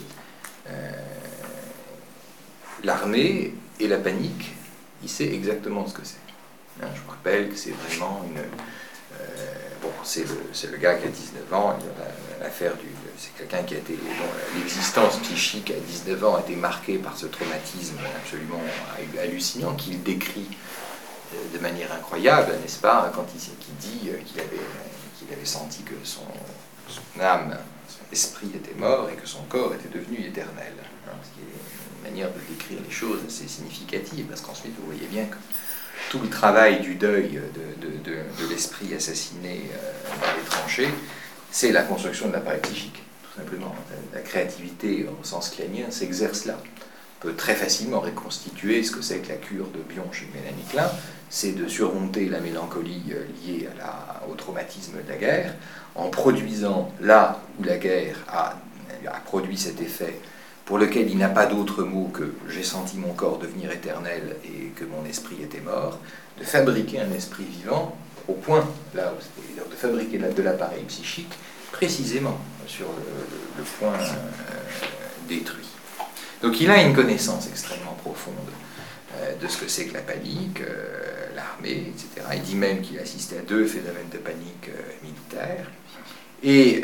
L'armée et la panique, il sait exactement ce que c'est. Je vous rappelle que c'est vraiment c'est le gars qui a 19 ans, c'est quelqu'un qui a été, l'existence psychique à 19 ans a été marquée par ce traumatisme absolument hallucinant qu'il décrit de manière incroyable, n'est-ce pas, quand il dit qu'il avait senti que son âme, son esprit était mort et que son corps était devenu éternel. Ce qui est une manière de décrire les choses assez significative, parce qu'ensuite vous voyez bien que tout le travail du deuil de l'esprit assassiné dans les tranchées, c'est la construction de l'appareil psychique, tout simplement. La créativité au sens kleinien s'exerce là. On peut très facilement reconstituer ce que c'est que la cure de Bion chez Mélanie Klein, c'est de surmonter la mélancolie liée au traumatisme de la guerre, en produisant là où la guerre a produit cet effet pour lequel il n'a pas d'autre mot que « j'ai senti mon corps devenir éternel et que mon esprit était mort », de fabriquer un esprit vivant au point, là où c'était, de fabriquer de l'appareil psychique précisément sur le point détruit. Donc il a une connaissance extrêmement profonde de ce que c'est que la panique, l'armée, etc. Il dit même qu'il assistait à 2 phénomènes de panique militaire. Et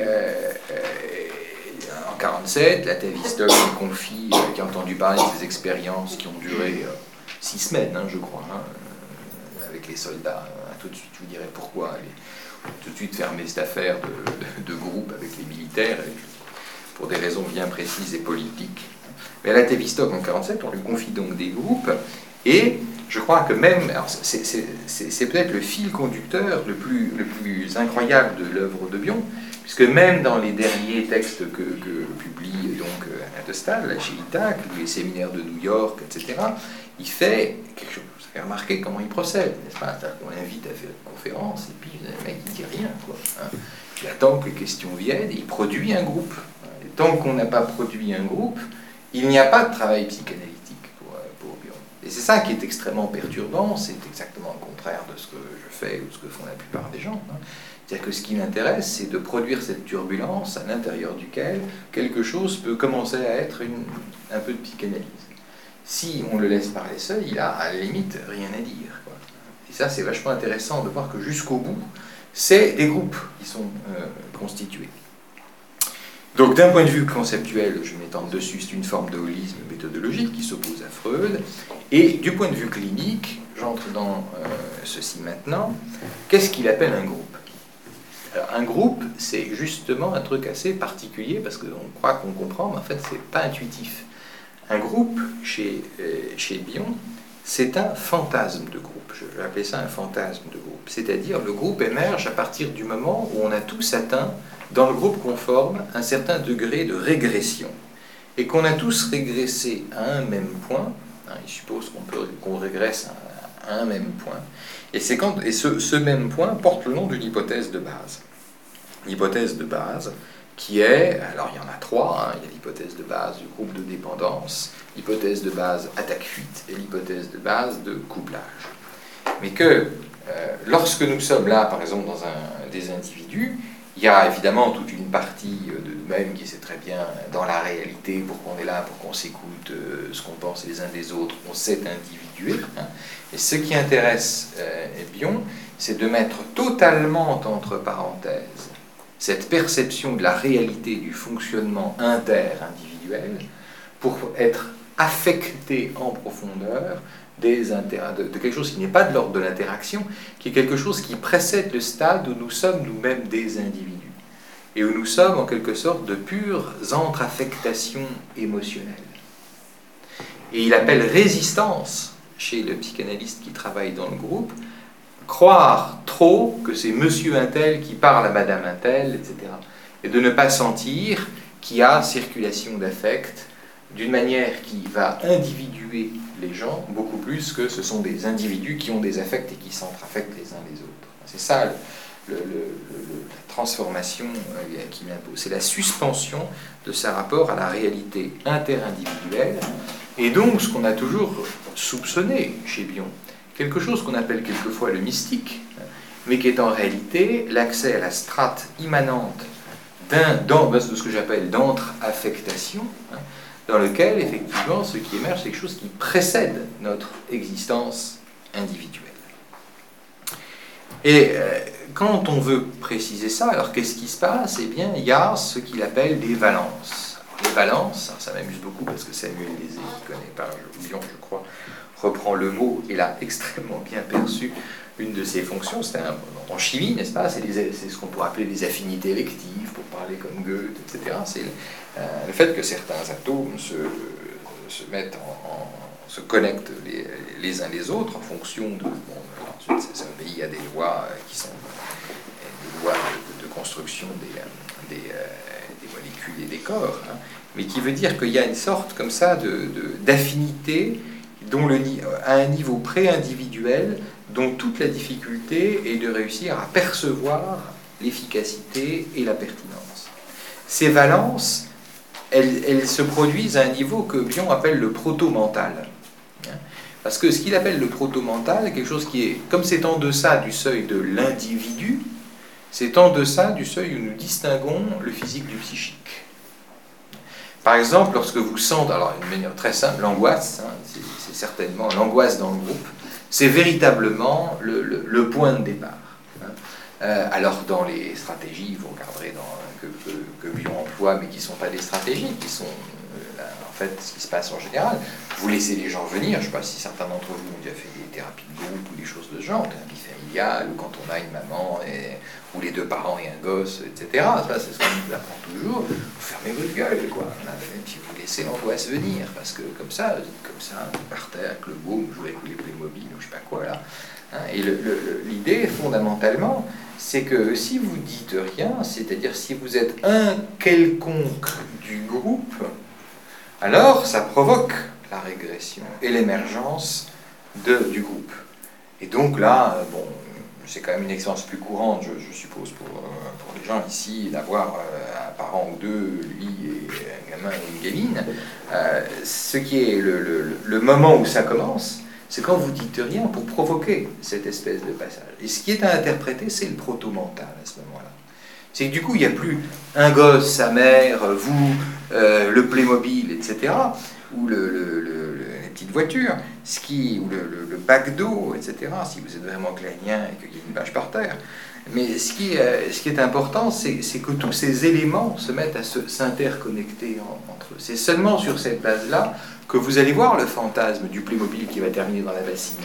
en 1947, la Tavistock me confie, qui a entendu parler de ces expériences qui ont duré 6 semaines, je crois, avec les soldats. Tout de suite, je vous dirai pourquoi. Tout de suite fermer cette affaire de groupe avec les militaires, pour des raisons bien précises et politiques. Mais à la Tavistock en 1947, on lui confie donc des groupes, et je crois que même, c'est peut-être le fil conducteur le plus incroyable de l'œuvre de Bion, puisque même dans les derniers textes que publie donc Alain de Staël, chez Itac, les séminaires de New York, etc., il fait quelque chose. Vous avez remarqué comment il procède, n'est-ce pas? C'est-à-dire qu'on l'invite à faire une conférence, et puis le mec, il ne dit rien, quoi. Il attend que les questions viennent, et il produit un groupe. Et tant qu'on n'a pas produit un groupe, il n'y a pas de travail psychanalytique pour Bion. Et c'est ça qui est extrêmement perturbant, c'est exactement le contraire de ce que je fais ou de ce que font la plupart des gens. C'est-à-dire que ce qui l'intéresse, c'est de produire cette turbulence à l'intérieur duquel quelque chose peut commencer à être un peu de psychanalyse. Si on le laisse parler seul, il a à la limite rien à dire, quoi. Et ça, c'est vachement intéressant de voir que jusqu'au bout, c'est des groupes qui sont constitués. Donc d'un point de vue conceptuel, je m'étends dessus, c'est une forme de holisme méthodologique qui s'oppose à Freud. Et du point de vue clinique, j'entre dans ceci maintenant, qu'est-ce qu'il appelle un groupe? Alors, un groupe, c'est justement un truc assez particulier, parce qu'on croit qu'on comprend, mais en fait, c'est pas intuitif. Un groupe, chez Bion, c'est un fantasme de groupe. Je vais appeler ça un fantasme de groupe. c'est-à-dire le groupe émerge à partir du moment où on a tous atteint, dans le groupe conforme, un certain degré de régression, et qu'on a tous régressé à un même point. Il suppose qu'on régresse à un même point, et ce même point porte le nom d'une hypothèse de base. L'hypothèse de base qui est, alors il y en a trois, il y a l'hypothèse de base du groupe de dépendance, l'hypothèse de base attaque-fuite et l'hypothèse de base de couplage. Mais que lorsque nous sommes là, par exemple, dans des individus, il y a évidemment toute une partie de nous-mêmes qui sait très bien, dans la réalité, pourquoi on est là, pourquoi on s'écoute, ce qu'on pense les uns des autres, on s'est individué. Et ce qui intéresse Bion, c'est de mettre totalement entre parenthèses cette perception de la réalité du fonctionnement inter-individuel pour être affecté en profondeur de quelque chose qui n'est pas de l'ordre de l'interaction, qui est quelque chose qui précède le stade où nous sommes nous-mêmes des individus, et où nous sommes en quelque sorte de pures entre-affectations émotionnelles. Et il appelle résistance, chez le psychanalyste qui travaille dans le groupe, croire trop que c'est monsieur un tel qui parle à madame un tel, etc. Et de ne pas sentir qu'il y a circulation d'affect d'une manière qui va individuer les gens beaucoup plus que ce sont des individus qui ont des affects et qui s'entre-affectent les uns les autres. C'est ça la transformation qui m'impose. C'est la suspension de sa rapport à la réalité interindividuelle, et donc ce qu'on a toujours soupçonné chez Bion, quelque chose qu'on appelle quelquefois le mystique, mais qui est en réalité l'accès à la strate immanente de ce que j'appelle d'entre-affectation, dans lequel, effectivement, ce qui émerge, c'est quelque chose qui précède notre existence individuelle. Et quand on veut préciser ça, alors qu'est-ce qui se passe? Eh bien, il y a ce qu'il appelle des valences. Les valences, ça m'amuse beaucoup parce que Samuel Lézé, qui connaît par Bion, je crois, reprend le mot et l'a extrêmement bien perçu. Une de ses fonctions, c'est en chimie, n'est-ce pas? C'est ce qu'on pourrait appeler des affinités électives, pour parler comme Goethe, etc. C'est le fait que certains atomes se connectent les uns les autres en fonction de... ensuite, ça obéit à des lois qui sont des lois de construction des molécules et des corps, mais qui veut dire qu'il y a une sorte comme ça d'affinité à un niveau pré-individuel, dont toute la difficulté est de réussir à percevoir l'efficacité et la pertinence. Ces valences, elles se produisent à un niveau que Bion appelle le proto-mental. Parce que ce qu'il appelle le proto-mental est quelque chose qui est, comme c'est en deçà du seuil de l'individu, c'est en deçà du seuil où nous distinguons le physique du psychique. Par exemple, lorsque vous sentez, alors une manière très simple, l'angoisse, c'est certainement l'angoisse dans le groupe, c'est véritablement le point de départ. Alors dans les stratégies, vous regarderez que Bion emploie, mais qui ne sont pas des stratégies, qui sont en fait ce qui se passe en général. Vous laissez les gens venir, je ne sais pas si certains d'entre vous ont déjà fait des thérapies de groupe ou des choses de ce genre, thérapie familiale, ou quand on a une maman ou les deux parents et un gosse, etc. Ça, c'est ce qu'on nous apprend toujours. Vous fermez votre gueule, quoi. Et puis vous laissez l'angoisse venir, parce que comme ça, par terre, avec le boum, jouer avec les Playmobil, ou je ne sais pas quoi, là. Et l'idée, fondamentalement, c'est que si vous dites rien, c'est-à-dire si vous êtes un quelconque du groupe, alors ça provoque la régression et l'émergence du groupe. Et donc là, bon, c'est quand même une expérience plus courante, je suppose, pour les gens ici, d'avoir un parent ou deux, lui et un gamin ou une gamine. Ce qui est le moment où ça commence, c'est quand vous dites rien pour provoquer cette espèce de passage. Et ce qui est à interpréter, c'est le proto-mental à ce moment-là. C'est que du coup, il n'y a plus un gosse, sa mère, vous, le Playmobil, etc., ou les petites voitures, ou le bac d'eau, etc., si vous êtes vraiment clénien et qu'il y a une bâche par terre. Mais ce qui est important, c'est que tous ces éléments se mettent à s'interconnecter entre eux. C'est seulement sur cette base-là que vous allez voir le fantasme du Playmobil qui va terminer dans la bassine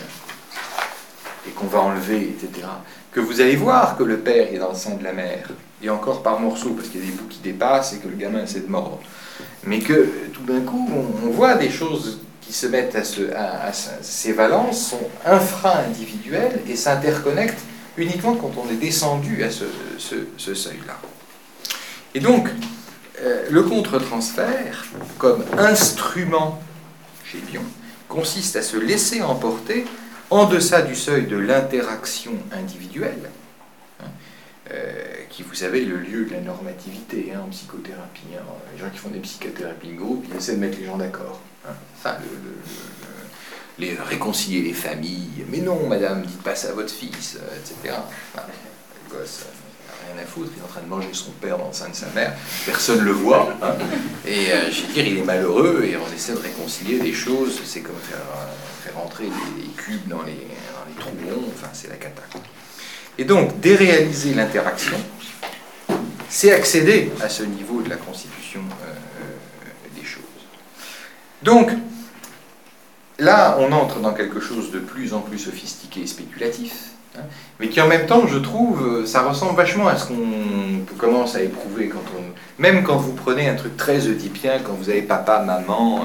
et qu'on va enlever, etc. Que vous allez voir que le père est dans le sein de la mère, et encore par morceaux, parce qu'il y a des bouts qui dépassent et que le gamin essaie de mordre. Mais que tout d'un coup, on voit des choses qui se mettent ces valences sont infra-individuelles et s'interconnectent uniquement quand on est descendu à ce seuil-là. Et donc, le contre-transfert, comme instrument chez Bion, consiste à se laisser emporter en deçà du seuil de l'interaction individuelle, qui, vous savez, est le lieu de la normativité en psychothérapie. Les gens qui font des psychothérapies de groupe, ils essaient de mettre les gens d'accord. Enfin, les réconcilier les familles. Mais non, madame, dites pas ça à votre fils, etc. Enfin, le gosse n'a rien à foutre, il est en train de manger son père dans le sein de sa mère, personne ne le voit. Et je veux dire, il est malheureux et on essaie de réconcilier des choses. C'est comme faire rentrer des cubes dans les trous ronds, enfin, c'est la cata. Et donc, déréaliser l'interaction, c'est accéder à ce niveau de la constitution des choses. Donc, là, on entre dans quelque chose de plus en plus sophistiqué et spéculatif, mais qui en même temps, je trouve, ça ressemble vachement à ce qu'on commence à éprouver même quand vous prenez un truc très oedipien, quand vous avez papa, maman,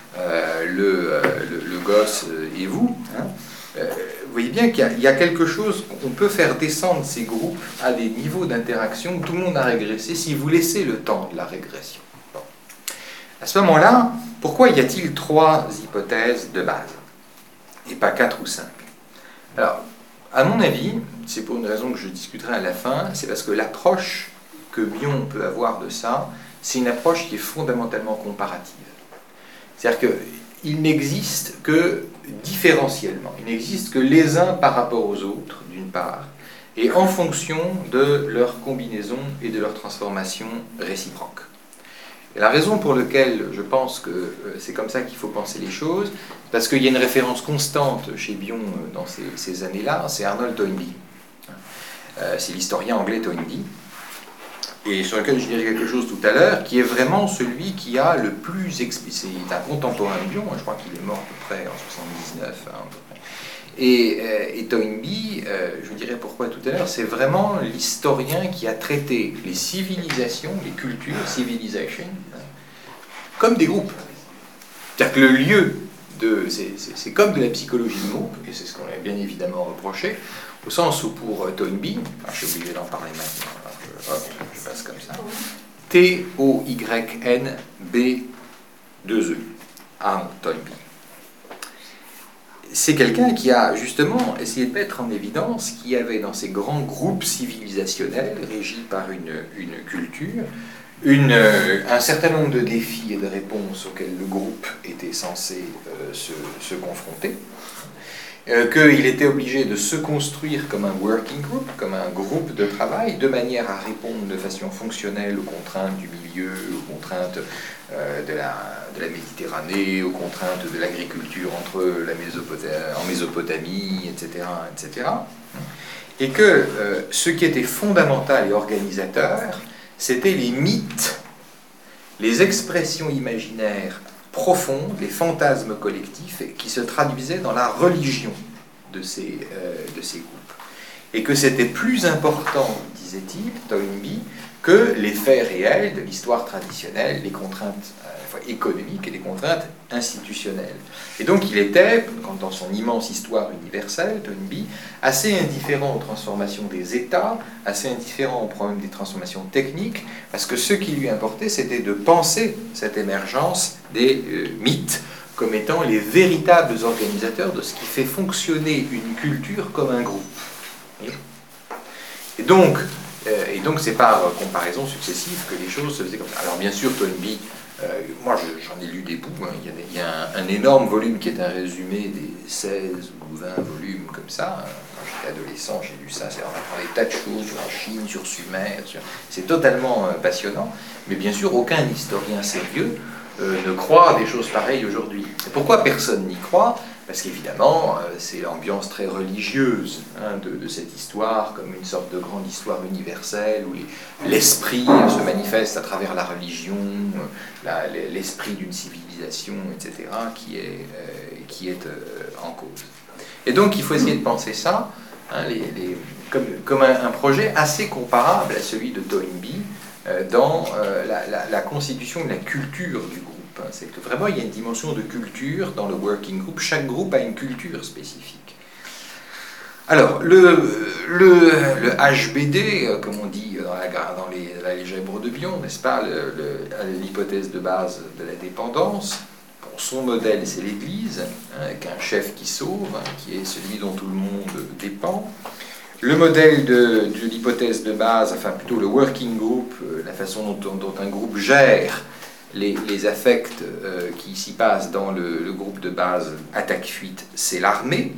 le gosse et vous, vous voyez bien qu'il y a quelque chose, on peut faire descendre ces groupes à des niveaux d'interaction où tout le monde a régressé si vous laissez le temps de la régression. Bon. À ce moment-là, pourquoi y a-t-il 3 hypothèses de base et pas 4 ou 5? Alors, à mon avis, c'est pour une raison que je discuterai à la fin, c'est parce que l'approche que Bion peut avoir de ça, c'est une approche qui est fondamentalement comparative. C'est-à-dire qu'il n'existe que différentiellement, il n'existe que les uns par rapport aux autres, d'une part, et en fonction de leur combinaison et de leur transformation réciproque. Et la raison pour laquelle je pense que c'est comme ça qu'il faut penser les choses, parce qu'il y a une référence constante chez Bion dans ces années-là, c'est Arnold Toynbee. C'est l'historien anglais Toynbee, et sur lequel je dirais quelque chose tout à l'heure, qui est vraiment celui qui a le plus explicité. C'est un contemporain de Bion, je crois qu'il est mort à peu près en 79. À peu près. Et Toynbee, je vous dirais pourquoi tout à l'heure, c'est vraiment l'historien qui a traité les civilisations, les cultures, civilization, comme des groupes. C'est-à-dire que le lieu c'est comme de la psychologie de groupe, et c'est ce qu'on a bien évidemment reproché, au sens où pour Toynbee, je suis obligé d'en parler maintenant, je passe comme ça, T-O-Y-N-B-2-E, Arnold Toynbee. C'est quelqu'un qui a justement essayé de mettre en évidence qu'il y avait dans ces grands groupes civilisationnels régis par une culture un certain nombre de défis et de réponses auxquels le groupe était censé se confronter, qu'il était obligé de se construire comme un working group, comme un groupe de travail, de manière à répondre de façon fonctionnelle aux contraintes du milieu, aux contraintes de la Méditerranée, aux contraintes de l'agriculture en Mésopotamie, etc., etc. Et que ce qui était fondamental et organisateur, c'était les mythes, les expressions imaginaires profondes, les fantasmes collectifs qui se traduisaient dans la religion de ces groupes. Et que c'était plus important, disait-il, Toynbee, que les faits réels de l'histoire traditionnelle, les contraintes économiques et les contraintes institutionnelles. Et donc il était, dans son immense histoire universelle, Toynbee, assez indifférent aux transformations des États, assez indifférent aux problèmes des transformations techniques, parce que ce qui lui importait, c'était de penser cette émergence des mythes comme étant les véritables organisateurs de ce qui fait fonctionner une culture comme un groupe. Et donc c'est par comparaison successive que les choses se faisaient comme ça. Alors bien sûr, Toynbee, moi j'en ai lu des bouts, il y a un énorme volume qui est un résumé des 16 ou 20 volumes comme ça. Quand j'étais adolescent, j'ai lu ça, on apprend des tas de choses sur la Chine, sur Sumer, c'est totalement passionnant, mais bien sûr aucun historien sérieux ne croit à des choses pareilles aujourd'hui. Et pourquoi personne n'y croit? Parce qu'évidemment, c'est l'ambiance très religieuse de cette histoire, comme une sorte de grande histoire universelle, où l'esprit se manifeste à travers la religion, l'esprit d'une civilisation, etc., qui est en cause. Et donc, il faut essayer de penser ça comme un projet assez comparable à celui de Toynbee dans la constitution de la culture du groupe. C'est que vraiment, il y a une dimension de culture dans le working group. Chaque groupe a une culture spécifique. Alors, Le HBD, comme on dit dans l'algèbre de Bion, n'est-ce pas, l'hypothèse de base de la dépendance. Bon, son modèle, c'est l'Église, hein, avec un chef qui sauve, hein, qui est celui dont tout le monde dépend. Le modèle de l'hypothèse de base, enfin plutôt le working group, la façon dont un groupe gère les affects qui s'y passent dans le groupe de base attaque-fuite, c'est l'armée.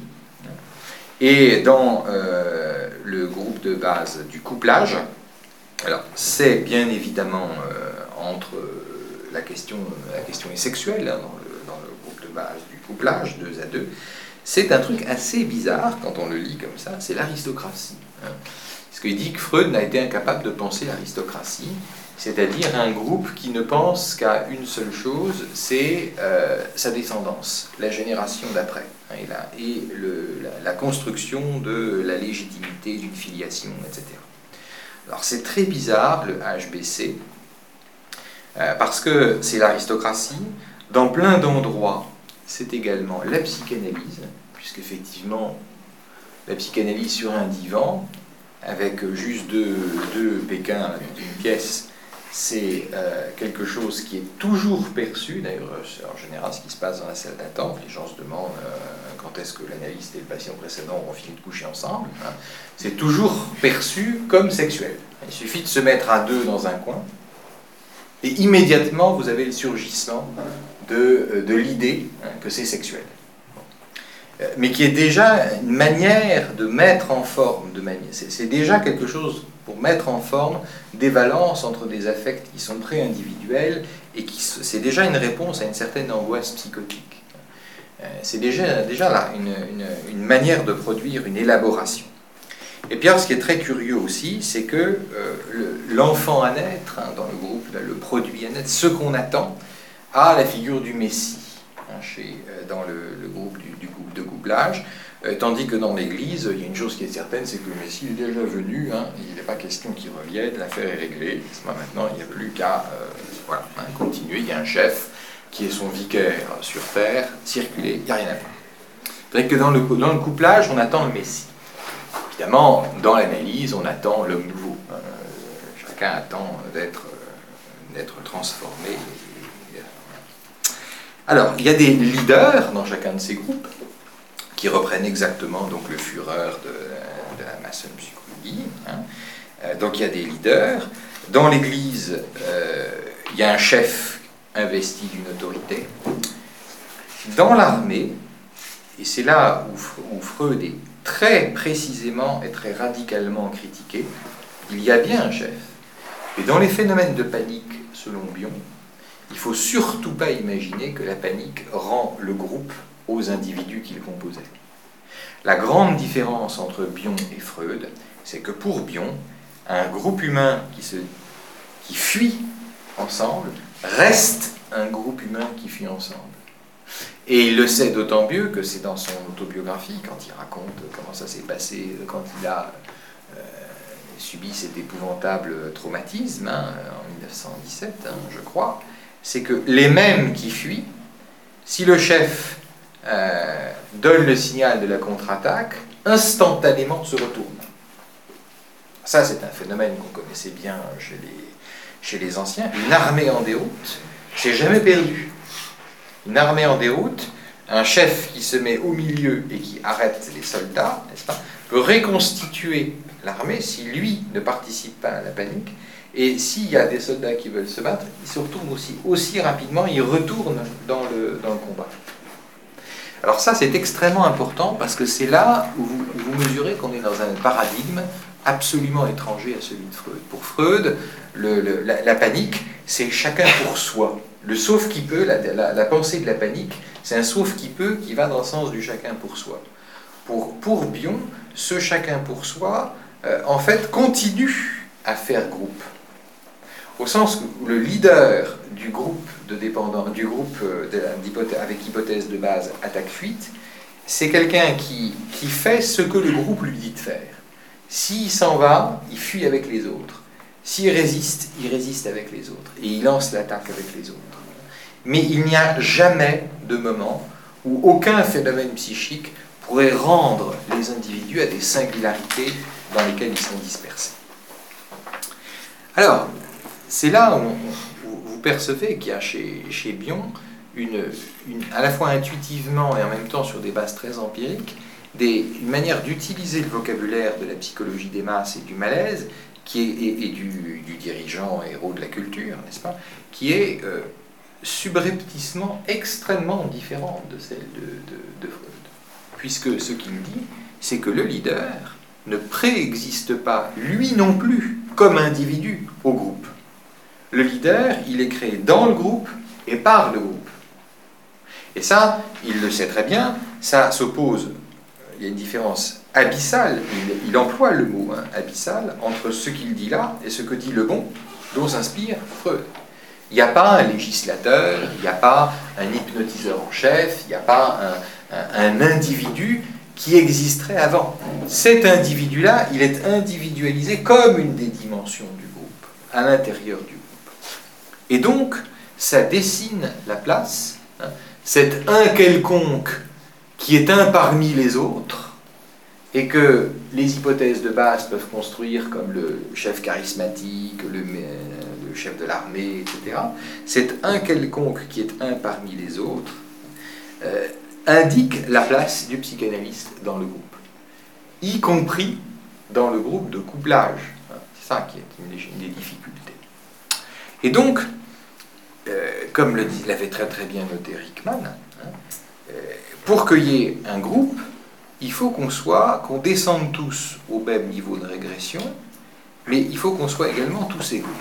Et dans le groupe de base du couplage, alors c'est bien évidemment entre la question est sexuelle, hein, dans le groupe de base du couplage, 2 à 2, c'est un truc assez bizarre quand on le lit comme ça, c'est l'aristocratie. Hein. Parce qu'il dit que Freud n'a été incapable de penser l'aristocratie, c'est-à-dire un groupe qui ne pense qu'à une seule chose, c'est sa descendance, la génération d'après, hein, et la construction de la légitimité d'une filiation, etc. Alors c'est très bizarre le HBC, parce que c'est l'aristocratie, dans plein d'endroits, c'est également la psychanalyse, puisqu'effectivement, la psychanalyse sur un divan, avec juste deux Pékins dans une pièce, c'est quelque chose qui est toujours perçu, d'ailleurs en général ce qui se passe dans la salle d'attente, les gens se demandent quand est-ce que l'analyste et le patient précédent auront fini de coucher ensemble, hein. C'est toujours perçu comme sexuel. Il suffit de se mettre à 2 dans un coin, et immédiatement vous avez le surgissement de l'idée, hein, que c'est sexuel. Mais qui est déjà une manière de mettre en forme, c'est déjà quelque chose pour mettre en forme des valences entre des affects qui sont pré-individuels et c'est déjà une réponse à une certaine angoisse psychotique. C'est déjà là une manière de produire une élaboration. Et puis alors, ce qui est très curieux aussi, c'est que l'enfant à naître, hein, dans le groupe, là, le produit à naître, ce qu'on attend, a la figure du Messie, hein, dans le groupe du groupe de couplage, tandis que dans l'Église, il y a une chose qui est certaine, c'est que le Messie est déjà venu, hein, il n'est pas question qu'il revienne, l'affaire est réglée, maintenant il n'y a plus qu'à continuer, il y a un chef qui est son vicaire sur terre, circuler, il n'y a rien à faire. C'est-à-dire que dans le couplage, on attend le Messie. Évidemment, dans l'analyse, on attend l'homme nouveau. Chacun attend d'être transformé. Alors, il y a des leaders dans chacun de ces groupes qui reprennent exactement donc, le Führer de la maçonne-psychologie. Hein. Donc, il y a des leaders. Dans l'Église, il y a un chef investi d'une autorité. Dans l'armée, et c'est là où Freud est très précisément et très radicalement critiqué, il y a bien un chef. Et dans les phénomènes de panique, selon Bion, il ne faut surtout pas imaginer que la panique rend le groupe aux individus qu'il composait. La grande différence entre Bion et Freud, c'est que pour Bion, un groupe humain qui fuit ensemble reste un groupe humain qui fuit ensemble. Et il le sait d'autant mieux que c'est dans son autobiographie, quand il raconte comment ça s'est passé, quand il a subi cet épouvantable traumatisme, hein, en 1917, hein, je crois, c'est que les mêmes qui fuient, si le chef donne le signal de la contre-attaque, instantanément se retournent. Ça, c'est un phénomène qu'on connaissait bien chez les anciens. Une armée en déroute, c'est jamais perdu. Une armée en déroute, un chef qui se met au milieu et qui arrête les soldats, n'est-ce pas, peut reconstituer l'armée si lui ne participe pas à la panique. Et s'il y a des soldats qui veulent se battre, ils se retournent aussi rapidement, ils retournent dans le combat. Alors ça, c'est extrêmement important parce que c'est là où vous mesurez qu'on est dans un paradigme absolument étranger à celui de Freud. Pour Freud, la panique, c'est chacun pour soi. Le sauf qui peut, la pensée de la panique, c'est un sauf qui peut qui va dans le sens du chacun pour soi. Pour Bion, ce chacun pour soi, en fait, continue à faire groupe. Au sens où le leader du groupe de dépendants, du groupe avec hypothèse de base attaque-fuite, c'est quelqu'un qui fait ce que le groupe lui dit de faire. S'il s'en va, il fuit avec les autres. S'il résiste, il résiste avec les autres. Et il lance l'attaque avec les autres. Mais il n'y a jamais de moment où aucun phénomène psychique pourrait rendre les individus à des singularités dans lesquels ils sont dispersés. Alors, c'est là où vous percevez qu'il y a chez Bion, à la fois intuitivement et en même temps sur des bases très empiriques, une manière d'utiliser le vocabulaire de la psychologie des masses et du malaise, et du dirigeant héros de la culture, n'est-ce pas, qui est subrepticement extrêmement différente de celle de Freud. Puisque ce qu'il dit, c'est que le leader ne préexiste pas, lui non plus, comme individu au groupe. Le leader, il est créé dans le groupe et par le groupe. Et ça, il le sait très bien, ça s'oppose, il y a une différence abyssale, il emploie le mot abyssal, entre ce qu'il dit là et ce que dit le bon, dont s'inspire Freud. Il n'y a pas un législateur, il n'y a pas un hypnotiseur en chef, il n'y a pas un individu qui existerait avant. Cet individu-là, il est individualisé comme une des dimensions du groupe, à l'intérieur du groupe. Et donc, ça dessine la place, cet un quelconque qui est un parmi les autres, et que les hypothèses de base peuvent construire comme le chef charismatique, le chef de l'armée, etc. Cet un quelconque qui est un parmi les autres indique la place du psychanalyste dans le groupe, y compris dans le groupe de couplage. C'est ça qui est une des difficultés. Et donc, comme l'avait très très bien noté Rickman, pour qu'il y ait un groupe, il faut qu'on descende tous au même niveau de régression, mais il faut qu'on soit également tous égaux.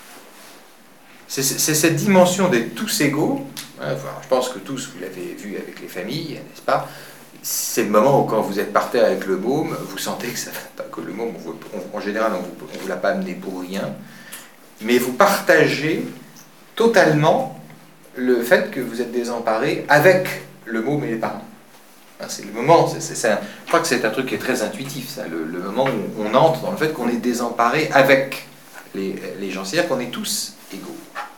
C'est cette dimension d'être tous égaux, enfin, je pense que tous, vous l'avez vu avec les familles, n'est-ce pas? C'est le moment où quand vous êtes par terre avec le môme, vous sentez que ça va pas, que le môme, en général, on ne vous l'a pas amené pour rien, mais vous partagez totalement le fait que vous êtes désemparé avec le môme et les parents. C'est le moment, je crois que c'est un truc qui est très intuitif, ça, le moment où on entre dans le fait qu'on est désemparé avec les gens, c'est-à-dire qu'on est tous égaux.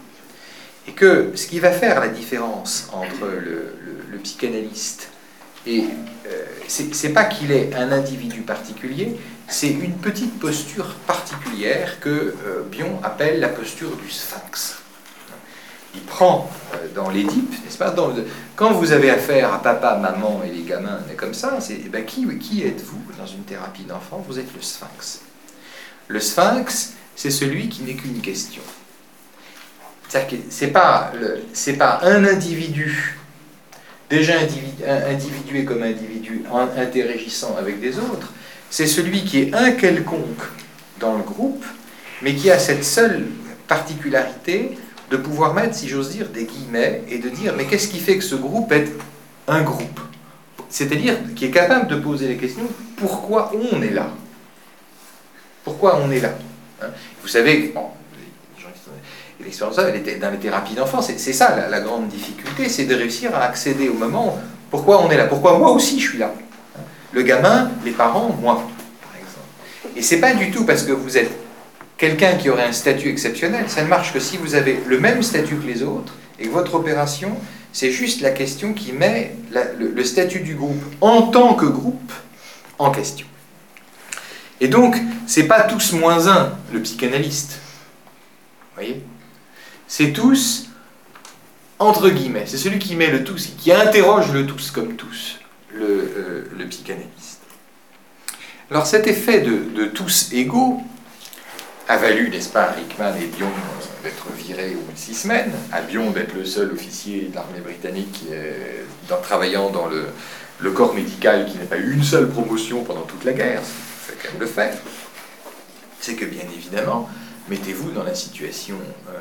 Et que ce qui va faire la différence entre le psychanalyste et c'est pas qu'il est un individu particulier, c'est une petite posture particulière que Bion appelle la posture du sphinx. Il prend dans l'Édipe, n'est-ce pas, quand vous avez affaire à papa, maman et les gamins comme ça, qui êtes-vous dans une thérapie d'enfant? Vous êtes le sphinx. Le sphinx, c'est celui qui n'est qu'une question. C'est-à-dire que c'est pas un individu, déjà individué comme individu, interagissant avec des autres, c'est celui qui est un quelconque dans le groupe, mais qui a cette seule particularité de pouvoir mettre, si j'ose dire, des guillemets, et de dire, mais qu'est-ce qui fait que ce groupe est un groupe? C'est-à-dire qui est capable de poser les questions, pourquoi on est là? Pourquoi on est là? Vous savez, bon, l'expérience, elle était dans les thérapies d'enfants, c'est ça la grande difficulté, c'est de réussir à accéder au moment où, pourquoi on est là? Pourquoi moi aussi je suis là? Le gamin, les parents, moi, par exemple. Et c'est pas du tout parce que vous êtes quelqu'un qui aurait un statut exceptionnel, ça ne marche que si vous avez le même statut que les autres et que votre opération, c'est juste la question qui met le statut du groupe en tant que groupe en question. Et donc, c'est pas tous moins un, le psychanalyste. Vous voyez? C'est tous, entre guillemets, c'est celui qui met le tous, qui interroge le tous comme tous, le psychanalyste. Alors cet effet de tous égaux a valu, n'est-ce pas, à Rickman et Bion d'être virés au bout de 6 semaines, à Bion d'être le seul officier de l'armée britannique travaillant dans le corps médical qui n'a pas eu une seule promotion pendant toute la guerre, c'est quand même le fait. C'est que bien évidemment, mettez-vous dans la situation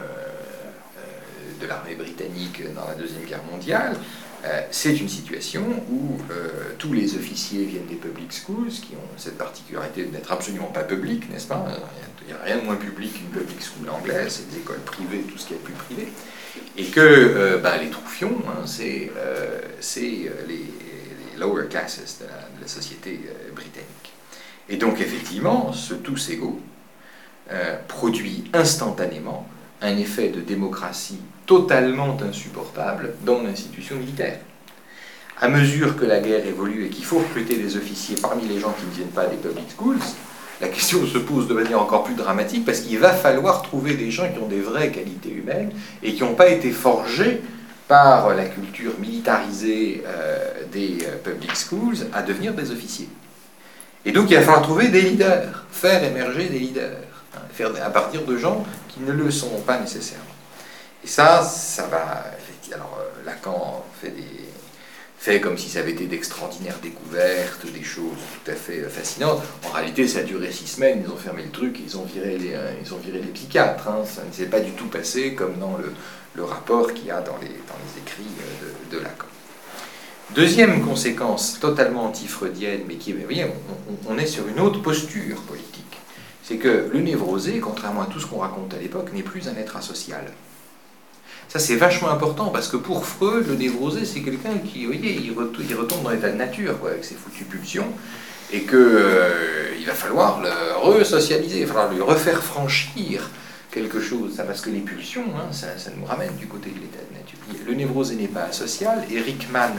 de l'armée britannique dans la Deuxième Guerre mondiale, c'est une situation où tous les officiers viennent des public schools, qui ont cette particularité d'être absolument pas publics, n'est-ce pas? Il n'y a rien de moins public qu'une public school anglaise, c'est des écoles privées, tout ce qui est plus privé. Et que les troufions, c'est les lower classes de la société britannique. Et donc effectivement, ce tous égaux produit instantanément un effet de démocratie totalement insupportable dans l'institution militaire. À mesure que la guerre évolue et qu'il faut recruter des officiers parmi les gens qui ne viennent pas des public schools, la question se pose de manière encore plus dramatique parce qu'il va falloir trouver des gens qui ont des vraies qualités humaines et qui n'ont pas été forgés par la culture militarisée des public schools à devenir des officiers. Et donc il va falloir trouver des leaders, faire émerger des leaders, hein, faire à partir de gens qui ne le sont pas nécessairement. Et ça va... Alors Lacan fait comme si ça avait été d'extraordinaires découvertes, des choses tout à fait fascinantes. En réalité, ça a duré 6 semaines, ils ont fermé le truc, ils ont viré les psychiatres. Hein. Ça ne s'est pas du tout passé comme dans le rapport qu'il y a dans les écrits de Lacan. Deuxième conséquence totalement anti-freudienne, mais qui, vous voyez, on est sur une autre posture politique. C'est que le névrosé, contrairement à tout ce qu'on raconte à l'époque, n'est plus un être asocial. Ça, c'est vachement important, parce que pour Freud, le névrosé, c'est quelqu'un qui, vous voyez, il retombe dans l'état de nature, quoi, avec ses foutues pulsions, et qu'il va falloir le re-socialiser, il va falloir lui refaire franchir quelque chose, parce que les pulsions, hein, ça nous ramène du côté de l'état de nature. Le névrosé n'est pas asocial, et Rickman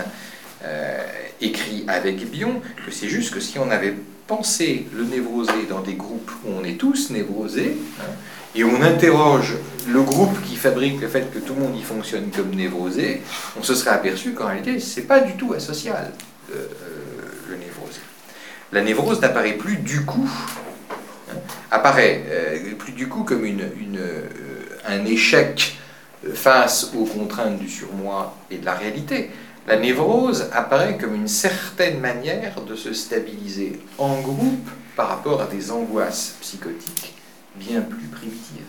écrit avec Bion que c'est juste que si on avait pensé le névrosé dans des groupes où on est tous névrosés, hein, et on interroge le groupe qui fabrique le fait que tout le monde y fonctionne comme névrosé, on se serait aperçu qu'en réalité, c'est pas du tout asocial, le névrosé. La névrose n'apparaît plus du coup, hein, apparaît plus du coup comme un échec face aux contraintes du surmoi et de la réalité. La névrose apparaît comme une certaine manière de se stabiliser en groupe par rapport à des angoisses psychotiques bien plus primitives.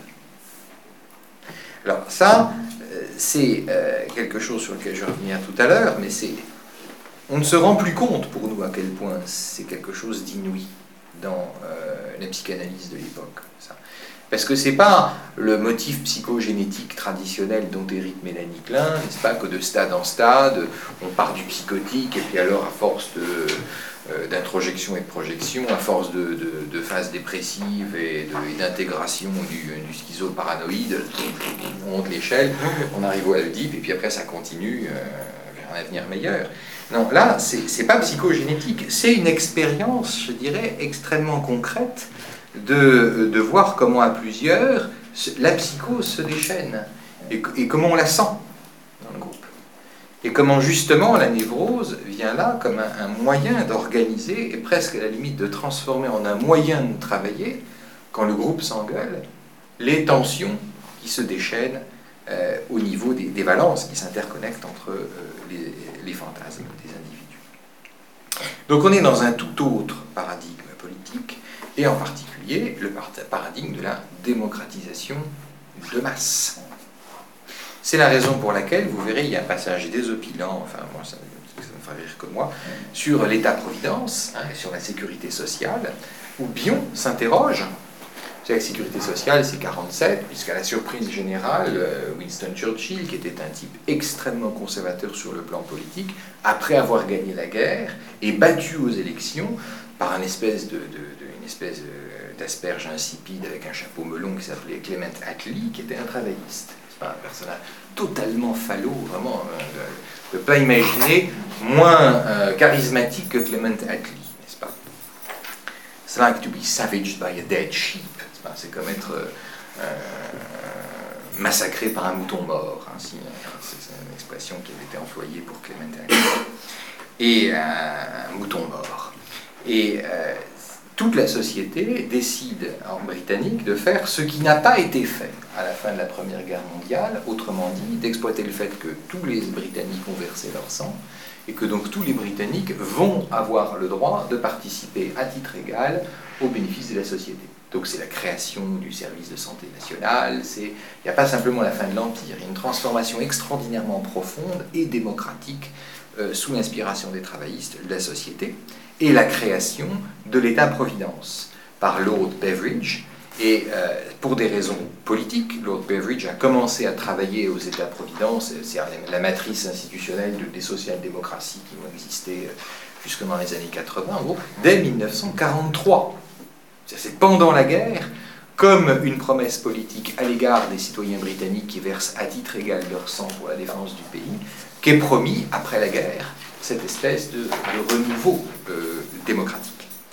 Alors ça, c'est quelque chose sur lequel je vais revenir tout à l'heure, mais on ne se rend plus compte pour nous à quel point c'est quelque chose d'inouï dans la psychanalyse de l'époque. Ça. Parce que c'est pas le motif psychogénétique traditionnel dont hérite Mélanie Klein, n'est-ce pas, que de stade en stade, on part du psychotique, et puis alors à force d'introjection et de projection, à force de phases dépressives et d'intégration du schizoparanoïde, on monte l'échelle, on arrive au Oedipe, et puis après ça continue vers un avenir meilleur. Non, là, c'est pas psychogénétique, c'est une expérience, je dirais, extrêmement concrète de voir comment à plusieurs la psychose se déchaîne et comment on la sent dans le groupe. Et comment justement la névrose vient là comme un moyen d'organiser et presque à la limite de transformer en un moyen de travailler, quand le groupe s'engueule, les tensions qui se déchaînent au niveau des valences qui s'interconnectent entre les fantasmes des individus. Donc on est dans un tout autre paradigme politique, et en particulier le paradigme de la démocratisation de masse. C'est la raison pour laquelle, vous verrez, il y a un passage désopilant, enfin moi ça me fait rire que moi, sur l'État-providence, hein, sur la sécurité sociale, où Bion s'interroge. La sécurité sociale, c'est 47, puisqu'à la surprise générale, Winston Churchill, qui était un type extrêmement conservateur sur le plan politique, après avoir gagné la guerre, est battu aux élections par une espèce d'asperge insipide avec un chapeau melon qui s'appelait Clement Attlee, qui était un travailliste. C'est pas un personnage totalement falot, vraiment, on ne peut pas imaginer moins charismatique que Clement Attlee, n'est-ce pas? It's like to be savaged by a dead sheep. C'est comme être massacré par un mouton mort. Hein, c'est une expression qui avait été employée pour Clement Attlee. Et un mouton mort. Et toute la société décide en britannique de faire ce qui n'a pas été fait à la fin de la Première Guerre mondiale, autrement dit, d'exploiter le fait que tous les Britanniques ont versé leur sang, et que donc tous les Britanniques vont avoir le droit de participer à titre égal aux bénéfices de la société. Donc c'est la création du service de santé national, il n'y a pas simplement la fin de l'Empire, il y a une transformation extraordinairement profonde et démocratique sous l'inspiration des travaillistes de la société, et la création de l'État-providence par Lord Beveridge. Et pour des raisons politiques, Lord Beveridge a commencé à travailler aux États-providence, c'est la matrice institutionnelle des social-démocraties qui vont exister jusque dans les années 80, en gros, dès 1943. C'est pendant la guerre, comme une promesse politique à l'égard des citoyens britanniques qui versent à titre égal leur sang pour la défense du pays, qu'est promis, après la guerre, cette espèce de renouveau démocratique.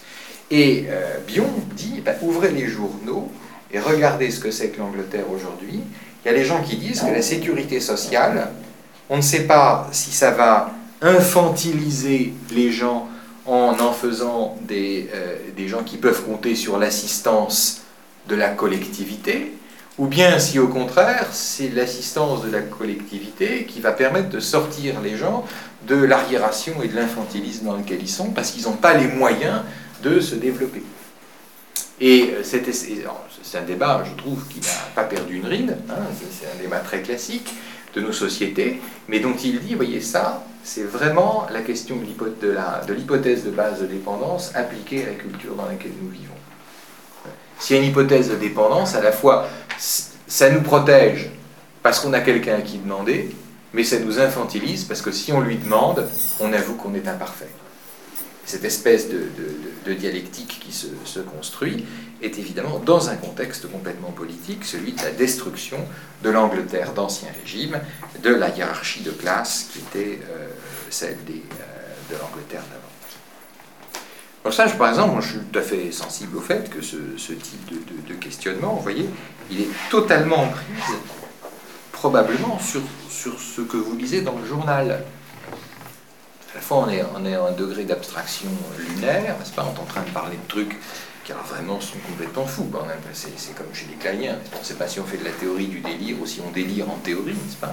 Et Bion dit, ouvrez les journaux et regardez ce que c'est que l'Angleterre aujourd'hui. Il y a des gens qui disent que la sécurité sociale, on ne sait pas si ça va infantiliser les gens en faisant des gens qui peuvent compter sur l'assistance de la collectivité, ou bien si au contraire, c'est l'assistance de la collectivité qui va permettre de sortir les gens de l'arriération et de l'infantilisme dans lequel ils sont, parce qu'ils n'ont pas les moyens de se développer. Et c'est un débat, je trouve, qui n'a pas perdu une ride, hein, c'est un débat très classique de nos sociétés, mais dont il dit, voyez ça, c'est vraiment la question de l'hypothèse de base de dépendance appliquée à la culture dans laquelle nous vivons. S'il y a une hypothèse de dépendance, à la fois, ça nous protège parce qu'on a quelqu'un à qui demander, mais ça nous infantilise parce que si on lui demande, on avoue qu'on est imparfait. Cette espèce de dialectique qui se construit est évidemment dans un contexte complètement politique, celui de la destruction de l'Angleterre d'Ancien Régime, de la hiérarchie de classe qui était celle de l'Angleterre d'avant. Alors ça, par exemple, moi, je suis tout à fait sensible au fait que ce type de questionnement, vous voyez, il est totalement en prise, probablement, sur ce que vous lisez dans le journal. À la fois, on est à un degré d'abstraction lunaire, n'est-ce pas? On est en train de parler de trucs qui, alors, vraiment, sont complètement fous. Bon, c'est comme chez les Kleiniens. On ne sait pas si on fait de la théorie du délire ou si on délire en théorie, n'est-ce pas?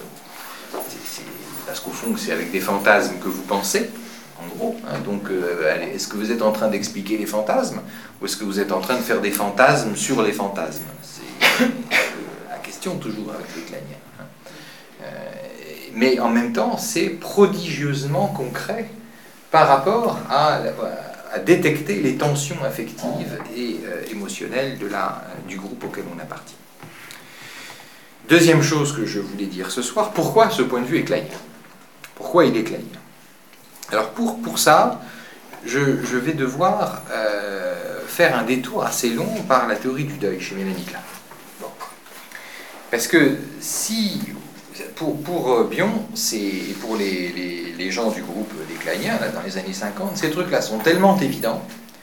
Parce qu'au fond, c'est avec des fantasmes que vous pensez. En gros, hein, donc est-ce que vous êtes en train d'expliquer les fantasmes ou est-ce que vous êtes en train de faire des fantasmes sur les fantasmes? C'est la question toujours avec les Kleiniens. Hein. Mais en même temps, c'est prodigieusement concret par rapport à détecter les tensions affectives et émotionnelles du groupe auquel on appartient. Deuxième chose que je voulais dire ce soir, pourquoi ce point de vue est kleinien? Pourquoi il est kleinien? Alors pour ça, je vais devoir faire un détour assez long par la théorie du deuil chez Mélanie Klein. Bon. Parce que si, pour Bion, et pour les gens du groupe des Kleiniens, là, dans les années 50, ces trucs-là sont tellement évidents,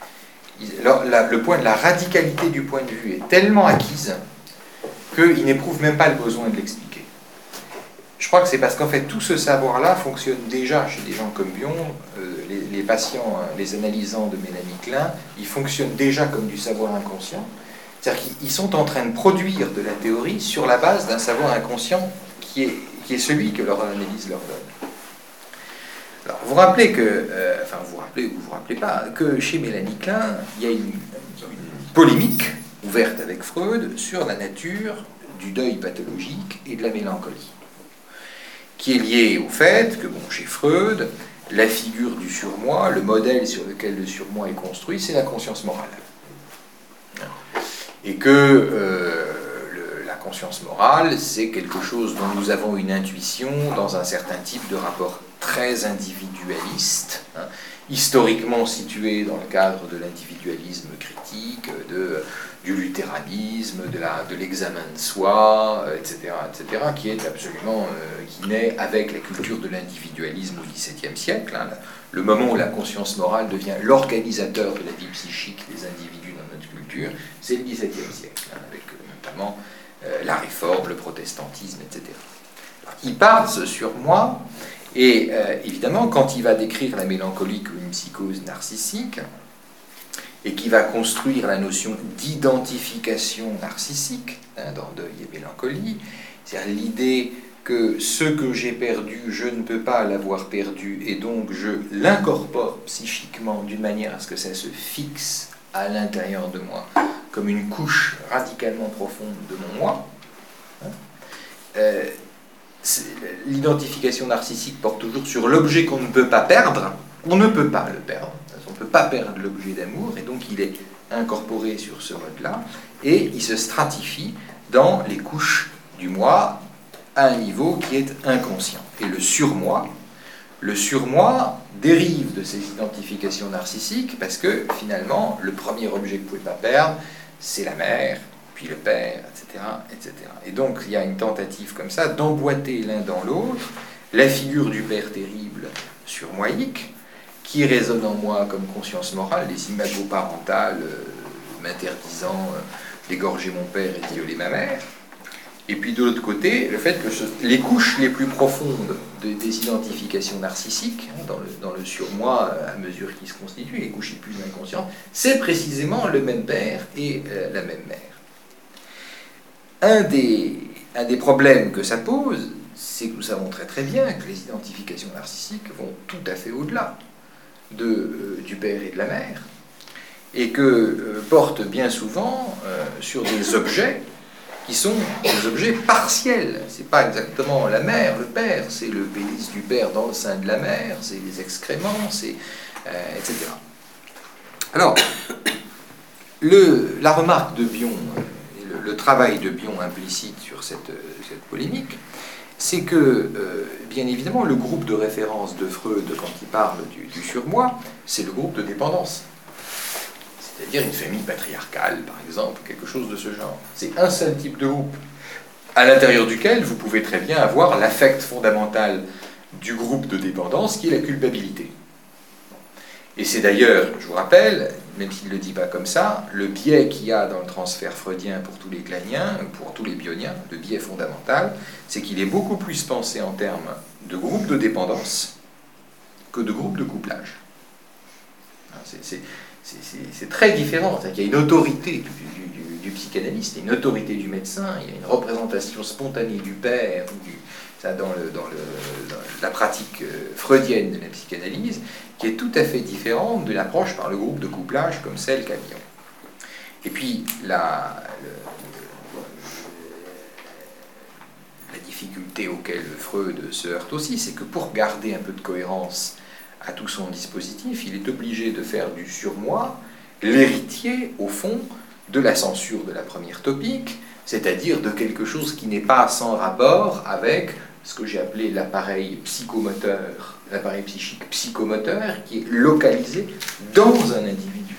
la radicalité du point de vue est tellement acquise qu'ils n'éprouvent même pas le besoin de l'expliquer. Je crois que c'est parce qu'en fait, tout ce savoir-là fonctionne déjà chez des gens comme Bion, les patients, les analysants de Mélanie Klein, ils fonctionnent déjà comme du savoir inconscient. C'est-à-dire qu'ils sont en train de produire de la théorie sur la base d'un savoir inconscient qui est celui que leur analyse leur donne. Alors, vous rappelez que, vous rappelez ou vous rappelez pas, que chez Mélanie Klein, il y a une polémique ouverte avec Freud sur la nature du deuil pathologique et de la mélancolie, qui est liée au fait que, chez Freud, la figure du surmoi, le modèle sur lequel le surmoi est construit, c'est la conscience morale. Et que la conscience morale, c'est quelque chose dont nous avons une intuition dans un certain type de rapport très individualiste, historiquement situé dans le cadre de l'individualisme critique, du luthéranisme, de l'examen de soi, etc., qui est absolument, qui naît avec la culture de l'individualisme au XVIIe siècle, le moment où la conscience morale devient l'organisateur de la vie psychique des individus dans notre culture, c'est le XVIIe siècle, avec notamment la Réforme, le protestantisme, etc. Alors, il part sur moi, et évidemment, quand il va décrire la mélancolie comme une psychose narcissique, et qui va construire la notion d'identification narcissique, dans Deuil et Mélancolie, c'est-à-dire l'idée que ce que j'ai perdu, je ne peux pas l'avoir perdu, et donc je l'incorpore psychiquement d'une manière à ce que ça se fixe à l'intérieur de moi, comme une couche radicalement profonde de mon moi. L'identification narcissique porte toujours sur l'objet qu'on ne peut pas perdre. On ne peut pas le perdre. On ne peut pas perdre l'objet d'amour, et donc il est incorporé sur ce mode-là, et il se stratifie dans les couches du moi à un niveau qui est inconscient. Et le surmoi dérive de ces identifications narcissiques, parce que finalement, le premier objet que vous ne pouvez pas perdre, c'est la mère, puis le père, etc., etc. Et donc il y a une tentative comme ça d'emboîter l'un dans l'autre la figure du père terrible surmoïque qui résonnent en moi comme conscience morale, les imagos parentales m'interdisant d'égorger mon père et de violer ma mère. Et puis de l'autre côté, le fait que les couches les plus profondes des identifications narcissiques, dans le surmoi à mesure qu'il se constitue, les couches les plus inconscientes, c'est précisément le même père et la même mère. Un des problèmes que ça pose, c'est que nous savons très très bien que les identifications narcissiques vont tout à fait au-delà du père et de la mère, et que portent bien souvent sur des objets qui sont des objets partiels. C'est pas exactement la mère, le père, c'est le pénis du père dans le sein de la mère, c'est les excréments, c'est etc. Alors, la remarque de Bion, le travail de Bion implicite sur cette polémique, c'est que, bien évidemment, le groupe de référence de Freud, quand il parle du surmoi, c'est le groupe de dépendance. C'est-à-dire une famille patriarcale, par exemple, quelque chose de ce genre. C'est un seul type de groupe, à l'intérieur duquel vous pouvez très bien avoir l'affect fondamental du groupe de dépendance, qui est la culpabilité. Et c'est d'ailleurs, je vous rappelle, même s'il ne le dit pas comme ça, le biais qu'il y a dans le transfert freudien pour tous les kleiniens, pour tous les bioniens, le biais fondamental, c'est qu'il est beaucoup plus pensé en termes de groupe de dépendance que de groupe de couplage. C'est très différent. Il y a une autorité du psychanalyste, il y a une autorité du médecin, il y a une représentation spontanée du père, dans la pratique freudienne de la psychanalyse, qui est tout à fait différente de l'approche par le groupe de couplage comme celle qu'a Bion. Et puis, la difficulté auquel Freud se heurte aussi, c'est que pour garder un peu de cohérence à tout son dispositif, il est obligé de faire du surmoi l'héritier, au fond, de la censure de la première topique, c'est-à-dire de quelque chose qui n'est pas sans rapport avec ce que j'ai appelé l'appareil psychomoteur, l'appareil psychique psychomoteur, qui est localisé dans un individu.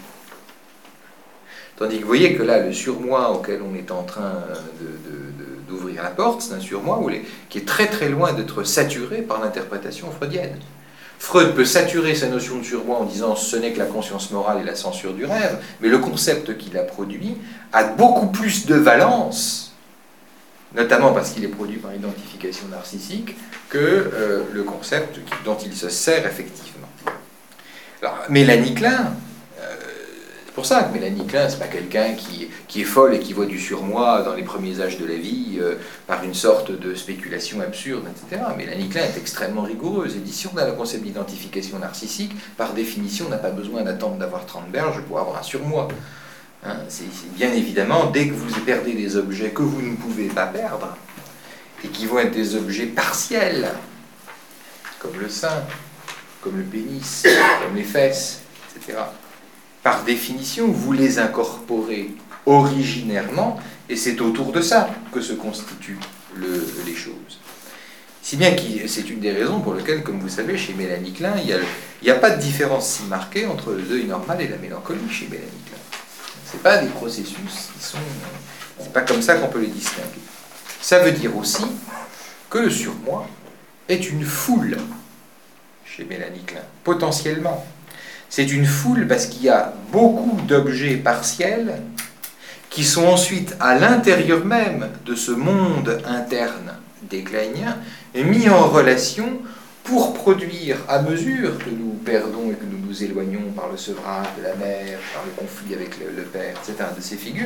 Tandis que vous voyez que là, le surmoi auquel on est en train d'ouvrir la porte, c'est un surmoi qui est très très loin d'être saturé par l'interprétation freudienne. Freud peut saturer sa notion de surmoi en disant ce n'est que la conscience morale et la censure du rêve, mais le concept qu'il a produit a beaucoup plus de valence, notamment parce qu'il est produit par identification narcissique, que le concept dont il se sert effectivement. Alors, Mélanie Klein, c'est pour ça que Mélanie Klein, c'est pas quelqu'un qui est folle et qui voit du surmoi dans les premiers âges de la vie par une sorte de spéculation absurde, etc. Mélanie Klein est extrêmement rigoureuse et dit si on a le concept d'identification narcissique, par définition, on n'a pas besoin d'attendre d'avoir 30 berges pour avoir un surmoi. Hein, c'est bien évidemment, dès que vous perdez des objets que vous ne pouvez pas perdre, et qui vont être des objets partiels, comme le sein, comme le pénis, comme les fesses, etc., par définition, vous les incorporez originairement, et c'est autour de ça que se constituent les choses. Si bien que c'est une des raisons pour lesquelles, comme vous savez, chez Mélanie Klein, il n'y a pas de différence si marquée entre le deuil normal et la mélancolie chez Mélanie Klein. Ce pas des processus qui sont... C'est pas comme ça qu'on peut les distinguer. Ça veut dire aussi que le surmoi est une foule chez Mélanie Klein, potentiellement. C'est une foule parce qu'il y a beaucoup d'objets partiels qui sont ensuite à l'intérieur même de ce monde interne des kleiniens mis en relation pour produire, à mesure que nous perdons et que nous nous éloignons par le sevrage de la mère, par le conflit avec le père, etc., de ces figures,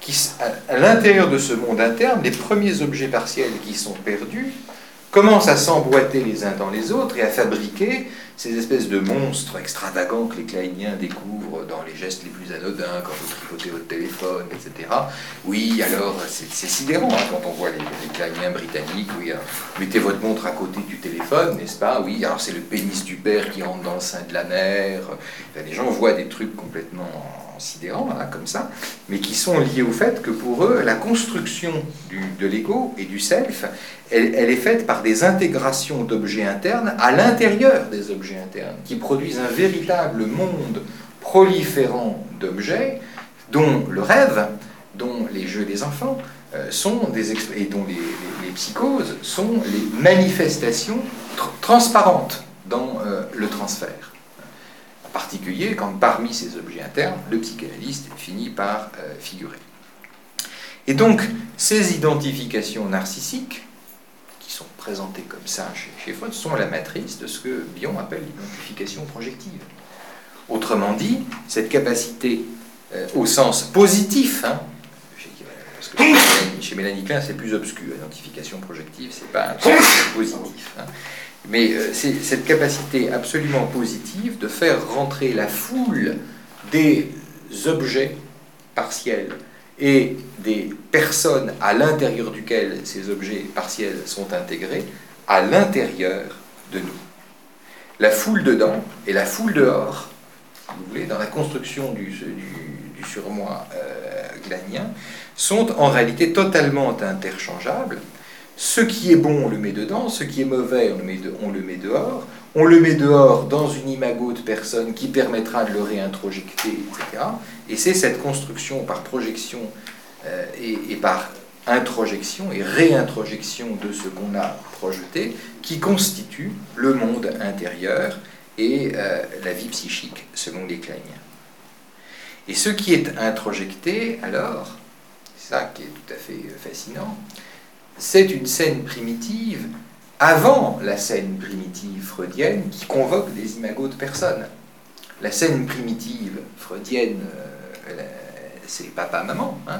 à l'intérieur de ce monde interne, les premiers objets partiels qui sont perdus commencent à s'emboîter les uns dans les autres et à fabriquer ces espèces de monstres extravagants que les kleiniens découvrent dans les gestes les plus anodins, quand vous tripotez votre téléphone, etc. Oui, alors, c'est sidérant hein, quand on voit les kleiniens britanniques, oui, alors, mettez votre montre à côté du téléphone, n'est-ce pas? Oui, alors c'est le pénis du père qui entre dans le sein de la mère. Enfin, les gens voient des trucs complètement sidérants, hein, comme ça, mais qui sont liés au fait que pour eux, la construction de l'ego et du self, elle est faite par des intégrations d'objets internes à l'intérieur des objets internes, qui produisent un véritable monde proliférant d'objets, dont le rêve, dont les jeux des enfants, et dont les psychoses sont les manifestations transparentes dans le transfert. particulier quand parmi ces objets internes, le psychanalyste finit par figurer. Et donc, ces identifications narcissiques, qui sont présentées comme ça chez Freud, sont la matrice de ce que Bion appelle l'identification projective. Autrement dit, cette capacité au sens positif, hein, parce que chez Mélanie Klein c'est plus obscur, l'identification projective, c'est pas un sens positif, hein, mais c'est cette capacité absolument positive de faire rentrer la foule des objets partiels et des personnes à l'intérieur duquel ces objets partiels sont intégrés à l'intérieur de nous. La foule dedans et la foule dehors, si vous voulez, dans la construction du surmoi glanien, sont en réalité totalement interchangeables. Ce qui est bon, on le met dedans, ce qui est mauvais, on le met dehors. On le met dehors dans une imago de personne qui permettra de le réintrojecter, etc. Et c'est cette construction par projection et par introjection et réintrojection de ce qu'on a projeté qui constitue le monde intérieur et la vie psychique selon les Kleiniens. Et ce qui est introjecté, alors, c'est ça qui est tout à fait fascinant, c'est une scène primitive avant la scène primitive freudienne qui convoque des imagos de personnes. La scène primitive freudienne, c'est papa-maman, hein,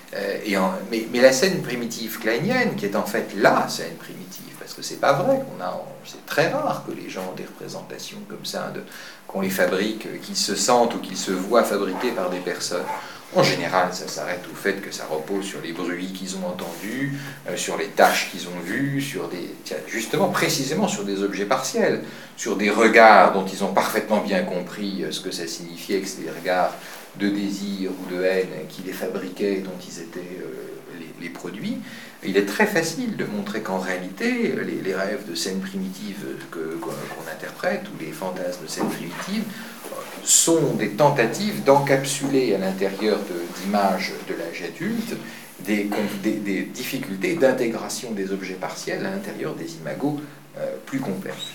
mais la scène primitive kleinienne, qui est en fait la scène primitive, parce que c'est pas vrai, c'est très rare que les gens ont des représentations comme ça, qu'on les fabrique, qu'ils se sentent ou qu'ils se voient fabriqués par des personnes. En général, ça s'arrête au fait que ça repose sur les bruits qu'ils ont entendus, sur les tâches qu'ils ont vues, justement, précisément sur des objets partiels, sur des regards dont ils ont parfaitement bien compris ce que ça signifiait, que c'était des regards de désir ou de haine qui les fabriquaient, dont ils étaient les produits. Il est très facile de montrer qu'en réalité, les rêves de scènes primitives qu'on interprète, ou les fantasmes de scènes primitives, sont des tentatives d'encapsuler à l'intérieur d'images de l'âge adulte des difficultés d'intégration des objets partiels à l'intérieur des imagos plus complexes.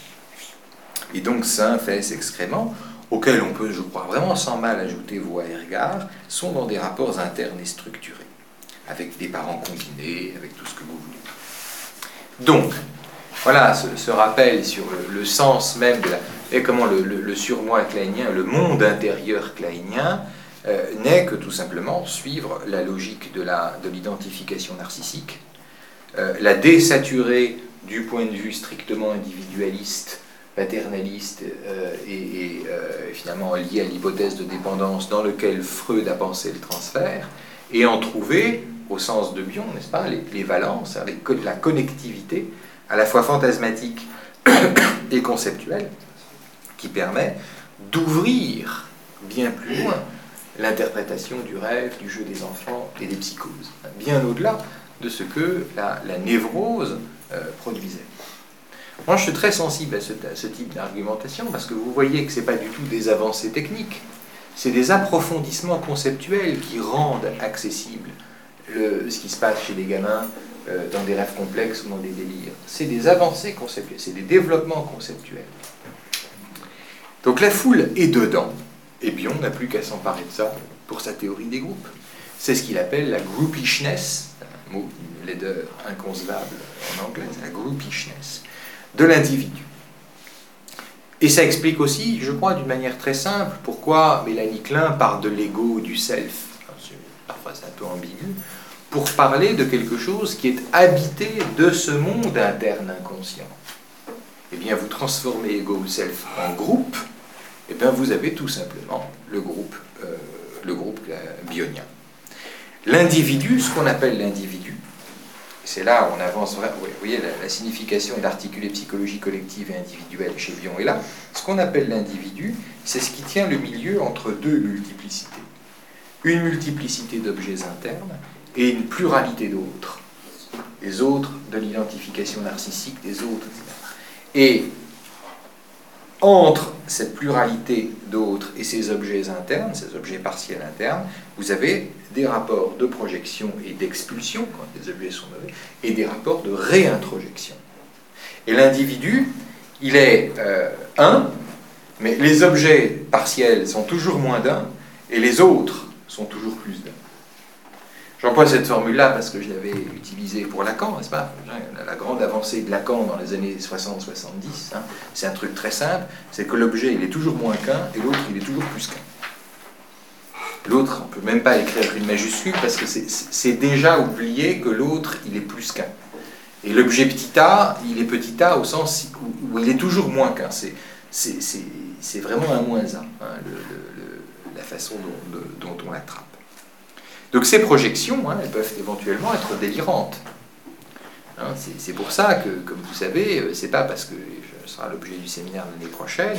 Et donc, symphes, excréments, auxquels on peut, je crois, vraiment sans mal ajouter voix et regard, sont dans des rapports internes et structurés, avec des parents combinés, avec tout ce que vous voulez. Donc, voilà ce rappel sur le sens même de et comment le surmoi kleinien, le monde intérieur kleinien, n'est que tout simplement suivre la logique de l'identification narcissique, la désaturer du point de vue strictement individualiste, paternaliste et finalement lié à l'hypothèse de dépendance dans lequel Freud a pensé le transfert, et en trouver, au sens de Bion, n'est-ce pas, les valences, la connectivité, à la fois fantasmatique et conceptuelle, qui permet d'ouvrir bien plus loin l'interprétation du rêve, du jeu des enfants et des psychoses, bien au-delà de ce que la névrose produisait. Moi, je suis très sensible à ce type d'argumentation, parce que vous voyez que ce n'est pas du tout des avancées techniques, c'est des approfondissements conceptuels qui rendent accessible ce qui se passe chez les gamins dans des rêves complexes ou dans des délires. C'est des avancées conceptuelles, c'est des développements conceptuels. Donc la foule est dedans, et Bion n'a plus qu'à s'emparer de ça pour sa théorie des groupes. C'est ce qu'il appelle la groupishness, un mot, une laideur inconcevable en anglais, la groupishness de l'individu. Et ça explique aussi, je crois, d'une manière très simple, pourquoi Mélanie Klein parle de l'ego du self. Parfois c'est un peu ambigu, pour parler de quelque chose qui est habité de ce monde interne inconscient. Eh bien, vous transformez ego ou self en groupe, eh bien, vous avez tout simplement le groupe bionien. L'individu, ce qu'on appelle l'individu, c'est là où on avance vraiment, vous voyez, la signification est d'articuler psychologie collective et individuelle chez Bion est là. Ce qu'on appelle l'individu, c'est ce qui tient le milieu entre deux multiplicités. Une multiplicité d'objets internes et une pluralité d'autres. Les autres de l'identification narcissique des autres, etc. Et entre cette pluralité d'autres et ces objets internes, ces objets partiels internes, vous avez des rapports de projection et d'expulsion, quand les objets sont mauvais, et des rapports de réintrojection. Et l'individu, il est un, Mais les objets partiels sont toujours moins d'un, et les autres sont toujours plus d'un. J'emploie cette formule-là parce que je l'avais utilisée pour Lacan, n'est-ce pas? La grande avancée de Lacan dans les années 60-70, hein, c'est un truc très simple, c'est que l'objet, il est toujours moins qu'un, et l'autre, il est toujours plus qu'un. L'autre, on ne peut même pas écrire une majuscule, parce que c'est déjà oublié que l'autre, il est plus qu'un. Et l'objet petit a, il est petit a au sens où il est toujours moins qu'un. C'est vraiment un moins un, hein, la façon dont on l'attrape. Donc ces projections, hein, elles peuvent éventuellement être délirantes. Hein, c'est pour ça que, comme vous savez, c'est pas parce que ce sera l'objet du séminaire l'année prochaine,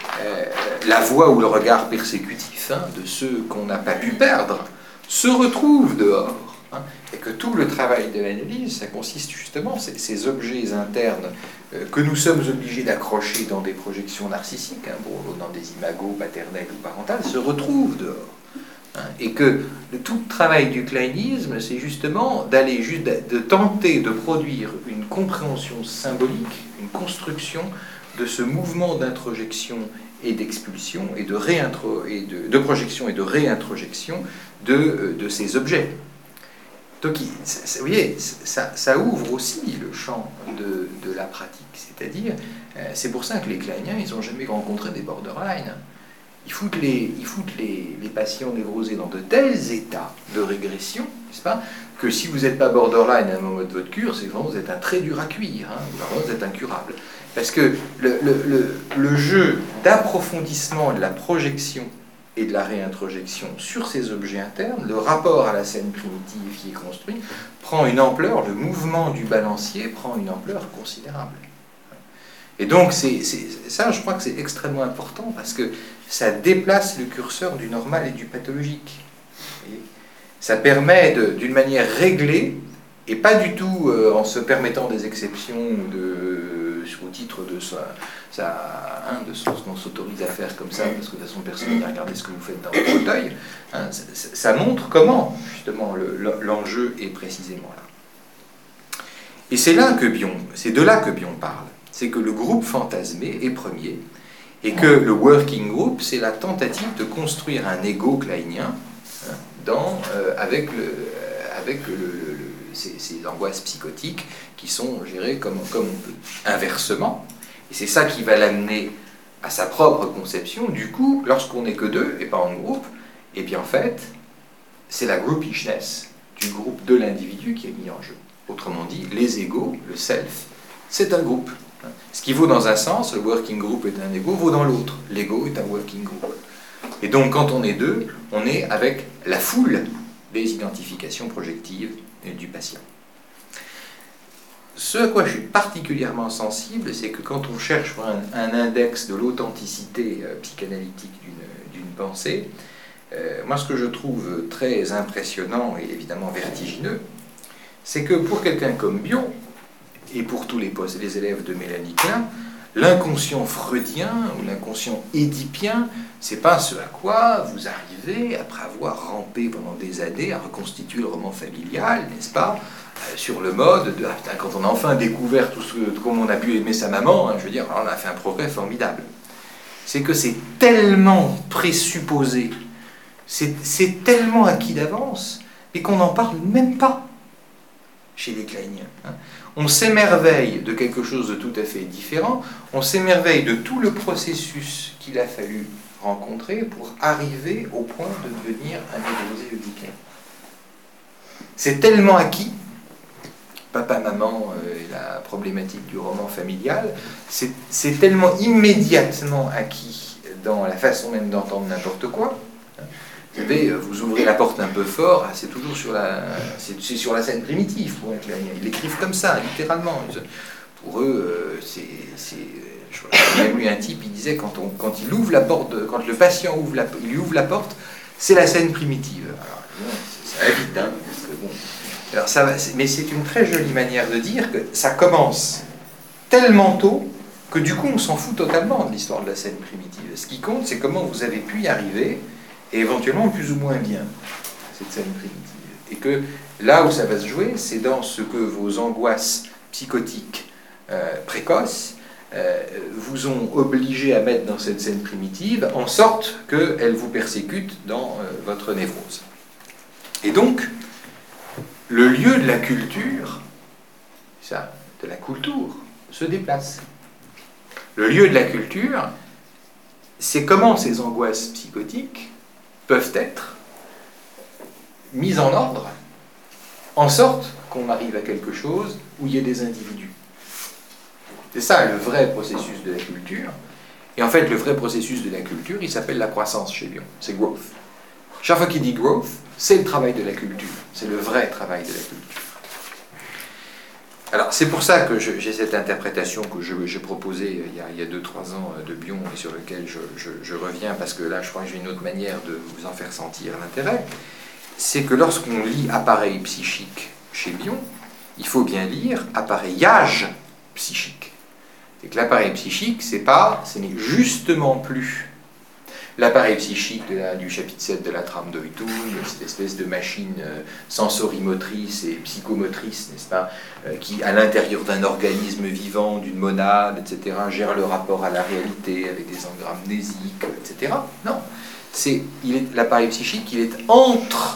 la voix ou le regard persécutif, hein, de ceux qu'on n'a pas pu perdre se retrouve dehors. Hein, et que tout le travail de l'analyse, ça consiste justement, ces objets internes que nous sommes obligés d'accrocher dans des projections narcissiques, hein, dans des imagos paternels ou parentales, se retrouvent dehors. Et que tout le travail du kleinisme, c'est justement de tenter de produire une compréhension symbolique, une construction de ce mouvement d'introjection et d'expulsion, et de projection et de réintrojection de ces objets. Donc, vous voyez, ça ouvre aussi le champ de la pratique. C'est-à-dire, c'est pour ça que les kleiniens, ils n'ont jamais rencontré des borderline. Ils foutent les patients névrosés dans de tels états de régression, n'est-ce pas, que si vous n'êtes pas borderline à un moment de votre cure, c'est vraiment vous êtes un très dur à cuire, hein, vous êtes incurable. Parce que le jeu d'approfondissement de la projection et de la réintrojection sur ces objets internes, le rapport à la scène primitive qui est construit, prend une ampleur, le mouvement du balancier prend une ampleur considérable. Et donc, ça, je crois que c'est extrêmement important, parce que ça déplace le curseur du normal et du pathologique. Et ça permet, d'une manière réglée, et pas du tout en se permettant des exceptions au titre de ce qu'on s'autorise à faire comme ça, parce que de toute façon, personne n'a regardé ce que vous faites dans votre fauteuil, hein, ça montre comment, justement, l'enjeu est précisément là. Et c'est de là que Bion parle. C'est que le groupe fantasmé est premier, et que le working group, c'est la tentative de construire un ego kleinien, hein, avec ces angoisses psychotiques qui sont gérées comme on peut. Inversement, et c'est ça qui va l'amener à sa propre conception, du coup, lorsqu'on n'est que deux et pas en groupe, et bien en fait, c'est la groupishness du groupe de l'individu qui est mis en jeu. Autrement dit, les égos, le self, c'est un groupe. Ce qui vaut dans un sens, le working group est un ego, vaut dans l'autre. L'ego est un working group. Et donc, quand on est deux, on est avec la foule des identifications projectives du patient. Ce à quoi je suis particulièrement sensible, c'est que quand on cherche un index de l'authenticité psychanalytique d'une pensée, moi ce que je trouve très impressionnant et évidemment vertigineux, c'est que pour quelqu'un comme Bion, et pour tous les élèves de Mélanie Klein, l'inconscient freudien ou l'inconscient édipien, c'est pas ce à quoi vous arrivez après avoir rampé pendant des années à reconstituer le roman familial, n'est-ce pas, sur le mode de quand on a enfin découvert tout comment on a pu aimer sa maman, hein, je veux dire, alors on a fait un progrès formidable. C'est que c'est tellement présupposé, c'est tellement acquis d'avance, et qu'on n'en parle même pas chez les kleiniens. Hein. On s'émerveille de quelque chose de tout à fait différent, on s'émerveille de tout le processus qu'il a fallu rencontrer pour arriver au point de devenir un névrosé oedipien. C'est tellement acquis, papa-maman et la problématique du roman familial, c'est tellement immédiatement acquis dans la façon même d'entendre n'importe quoi. Vous savez, vous ouvrez la porte un peu fort, c'est toujours sur la scène primitive. Ils l'écrivent comme ça, littéralement. Pour eux, j'ai même lu un type, il disait quand il ouvre la porte, quand le patient lui ouvre la porte, c'est la scène primitive. Alors, c'est évident. Bon. Alors, mais c'est une très jolie manière de dire que ça commence tellement tôt que du coup on s'en fout totalement de l'histoire de la scène primitive. Ce qui compte, c'est comment vous avez pu y arriver, et éventuellement plus ou moins bien, cette scène primitive. Et que là où ça va se jouer, c'est dans ce que vos angoisses psychotiques précoces vous ont obligé à mettre dans cette scène primitive, en sorte qu'elle vous persécute dans votre névrose. Et donc, le lieu de la culture, ça, de la culture, se déplace. Le lieu de la culture, c'est comment ces angoisses psychotiques peuvent être mises en ordre, en sorte qu'on arrive à quelque chose où il y a des individus. C'est ça le vrai processus de la culture. Et en fait, le vrai processus de la culture, il s'appelle la croissance chez Bion. C'est growth. Chaque fois qu'il dit growth, c'est le travail de la culture. C'est le vrai travail de la culture. Alors, c'est pour ça que j'ai cette interprétation que j'ai proposée il y a 2-3 ans de Bion et sur laquelle je reviens parce que là, je crois que j'ai une autre manière de vous en faire sentir l'intérêt. C'est que lorsqu'on lit appareil psychique chez Bion, il faut bien lire appareillage psychique. C'est que l'appareil psychique, ce n'est justement plus l'appareil psychique du chapitre 7 de la trame d'Oytoun, cette espèce de machine sensorimotrice et psychomotrice, n'est-ce pas, qui, à l'intérieur d'un organisme vivant, d'une monade, etc., gère le rapport à la réalité avec des engrammes mnésiques, etc. Non, l'appareil psychique, il est entre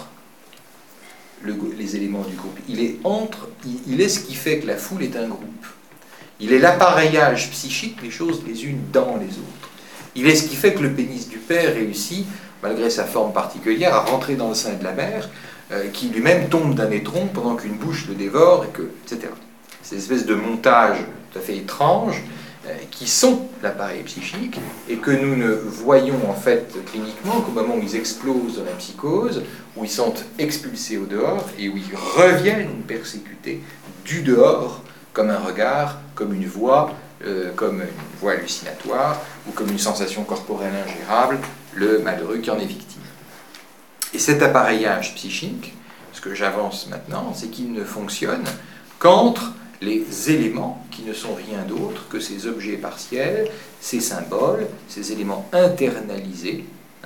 les éléments du groupe. Il est ce qui fait que la foule est un groupe. Il est l'appareillage psychique des choses les unes dans les autres. Il est ce qui fait que le pénis du père réussit, malgré sa forme particulière, à rentrer dans le sein de la mère, qui lui-même tombe d'un étron pendant qu'une bouche le dévore, etc. Ces espèces de montages tout à fait étranges qui sont l'appareil psychique et que nous ne voyons en fait cliniquement qu'au moment où ils explosent dans la psychose, où ils sont expulsés au dehors et où ils reviennent persécuter du dehors comme un regard, comme une voix hallucinatoire, ou comme une sensation corporelle ingérable, le malheureux qui en est victime. Et cet appareillage psychique, ce que j'avance maintenant, c'est qu'il ne fonctionne qu'entre les éléments qui ne sont rien d'autre que ces objets partiels, ces symboles, ces éléments internalisés,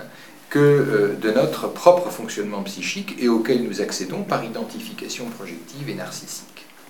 que de notre propre fonctionnement psychique et auquel nous accédons par identification projective et narcissique.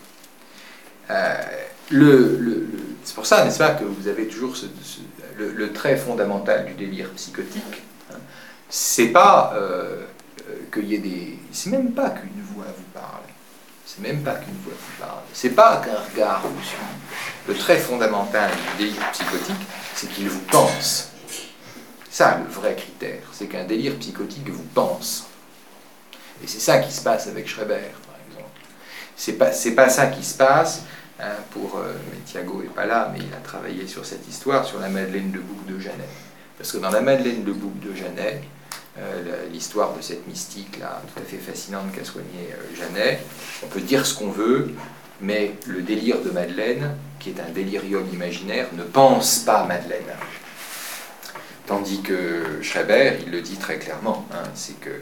C'est pour ça, n'est-ce pas, que vous avez toujours le trait fondamental du délire psychotique. C'est pas qu'il y ait des... C'est même pas qu'une voix vous parle. C'est même pas qu'une voix vous parle. C'est pas qu'un regard vous suit. Le trait fondamental du délire psychotique, c'est qu'il vous pense. Ça, le vrai critère, c'est qu'un délire psychotique vous pense. Et c'est ça qui se passe avec Schreber, par exemple. C'est pas ça qui se passe mais Thiago n'est pas là, mais il a travaillé sur cette histoire, sur la Madeleine de Bouc de Janet. Parce que dans la Madeleine de Bouc de Janet, l'histoire de cette mystique-là, tout à fait fascinante qu'a soignée Janet, on peut dire ce qu'on veut, mais le délire de Madeleine, qui est un délirium imaginaire, ne pense pas Madeleine. Tandis que Schreber, il le dit très clairement, c'est que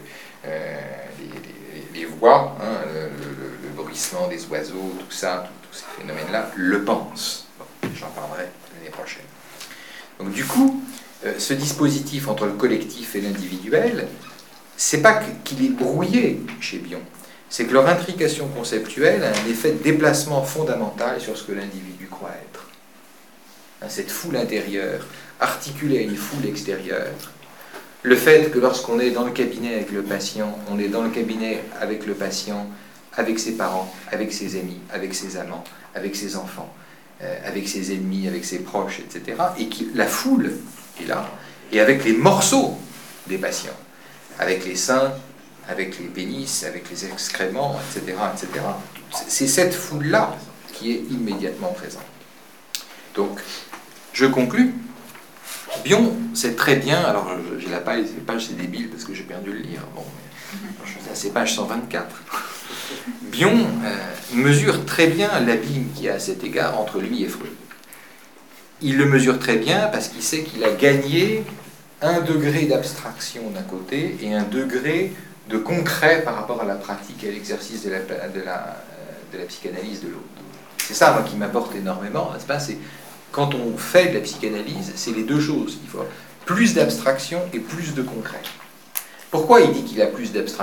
les voix, le bruissement des oiseaux, tout ça, tous ces phénomènes-là, le pensent. Bon, j'en parlerai l'année prochaine. Donc du coup, ce dispositif entre le collectif et l'individuel, c'est pas qu'il est brouillé chez Bion, c'est que leur intrication conceptuelle a un effet de déplacement fondamental sur ce que l'individu croit être. Cette foule intérieure, articulée à une foule extérieure, le fait que lorsqu'on est dans le cabinet avec le patient, on est dans le cabinet avec le patient, avec ses parents, avec ses amis, avec ses amants, avec ses enfants, avec ses ennemis, avec ses proches, etc. Et que la foule est là, et avec les morceaux des patients, avec les seins, avec les pénis, avec les excréments, etc. etc. C'est cette foule-là qui est immédiatement présente. Donc, je conclus. Bion, c'est très bien, alors j'ai la page, c'est débile parce que j'ai perdu le livre, bon, c'est page 124. Bion mesure très bien l'abîme qu'il y a à cet égard entre lui et Freud. Il le mesure très bien parce qu'il sait qu'il a gagné un degré d'abstraction d'un côté et un degré de concret par rapport à la pratique et à l'exercice de la psychanalyse de l'autre. C'est ça, moi, qui m'apporte énormément, n'est-ce pas ? C'est quand on fait de la psychanalyse, c'est les deux choses. Il faut plus d'abstraction et plus de concret. Pourquoi il dit qu'il a plus d'abstraction ?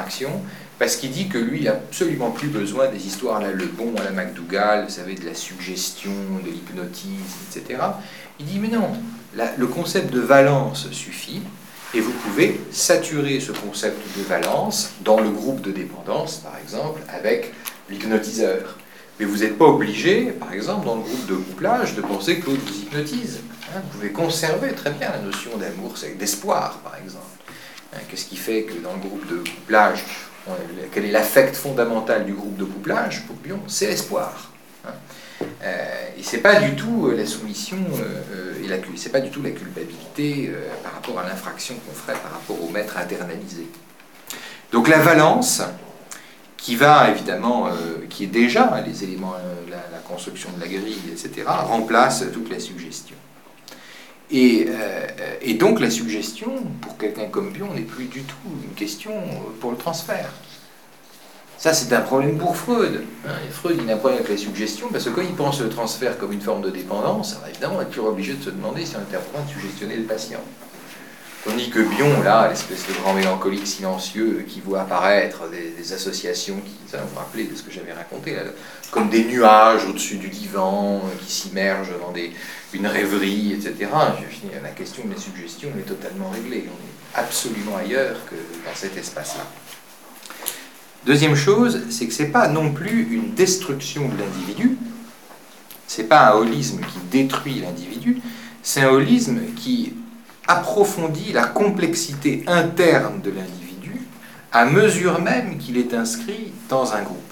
parce qu'il dit que lui, il n'a absolument plus besoin des histoires là, le bon à la McDougall, vous savez, de la suggestion, de l'hypnotisme, etc. Il dit, mais non, le concept de valence suffit, et vous pouvez saturer ce concept de valence dans le groupe de dépendance, par exemple, avec l'hypnotiseur. Mais vous n'êtes pas obligé, par exemple, dans le groupe de couplage, de penser que l'autre vous hypnotise. Hein, vous pouvez conserver très bien la notion d'amour, d'espoir, par exemple. Hein, qu'est-ce qui fait que dans le groupe de couplage, quel est l'affect fondamental du groupe de couplage? Pour Bion, c'est l'espoir. Hein. Et c'est pas du tout la soumission c'est pas du tout la culpabilité par rapport à l'infraction qu'on ferait par rapport au maître internalisé. Donc la valence, qui va évidemment, qui est déjà les éléments, la construction de la grille, etc., remplace toute la suggestion. Et donc la suggestion, pour quelqu'un comme Bion, n'est plus du tout une question pour le transfert. Ça, c'est un problème pour Freud. Hein. Et Freud, il a un problème avec la suggestion, parce que quand il pense le transfert comme une forme de dépendance, alors évidemment, on est toujours obligé de se demander si on est en train de suggestionner le patient. Tandis que Bion, là, l'espèce de grand mélancolique silencieux qui voit apparaître des associations qui, ça vous rappelez de ce que j'avais raconté, là, comme des nuages au-dessus du divan, qui s'immergent dans une rêverie, etc. La question de la suggestion est totalement réglée. On est absolument ailleurs que dans cet espace-là. Deuxième chose, c'est que ce n'est pas non plus une destruction de l'individu, ce n'est pas un holisme qui détruit l'individu, c'est un holisme qui approfondit la complexité interne de l'individu à mesure même qu'il est inscrit dans un groupe.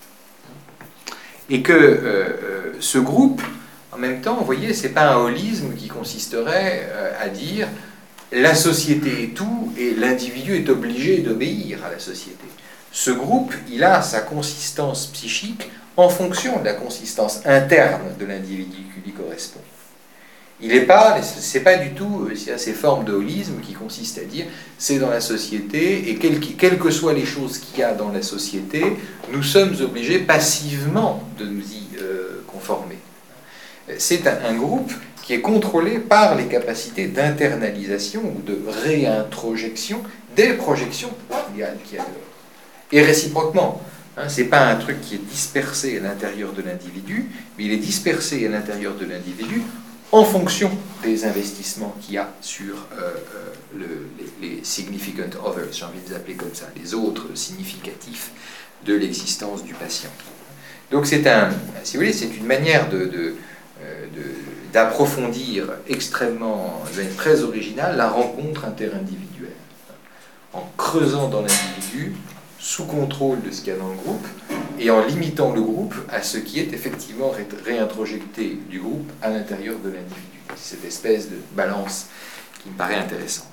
Et que ce groupe, en même temps, vous voyez, ce n'est pas un holisme qui consisterait à dire la société est tout et l'individu est obligé d'obéir à la société. Ce groupe, il a sa consistance psychique en fonction de la consistance interne de l'individu qui lui correspond. C'est pas du tout ces formes de holisme qui consistent à dire c'est dans la société et quelles que soient les choses qu'il y a dans la société, nous sommes obligés passivement de nous y conformer. C'est un groupe qui est contrôlé par les capacités d'internalisation ou de réintrojection des projections qu'il y a dehors. Et réciproquement, hein, ce n'est pas un truc qui est dispersé à l'intérieur de l'individu, mais il est dispersé à l'intérieur de l'individu en fonction des investissements qu'il y a sur les significant others, j'ai envie de les appeler comme ça, les autres significatifs de l'existence du patient. Donc si vous voulez, c'est une manière d'approfondir extrêmement, très originale, la rencontre interindividuelle. En creusant dans l'individu, sous contrôle de ce qu'il y a dans le groupe, et en limitant le groupe à ce qui est effectivement réintrojecté du groupe à l'intérieur de l'individu. C'est cette espèce de balance qui me paraît intéressante.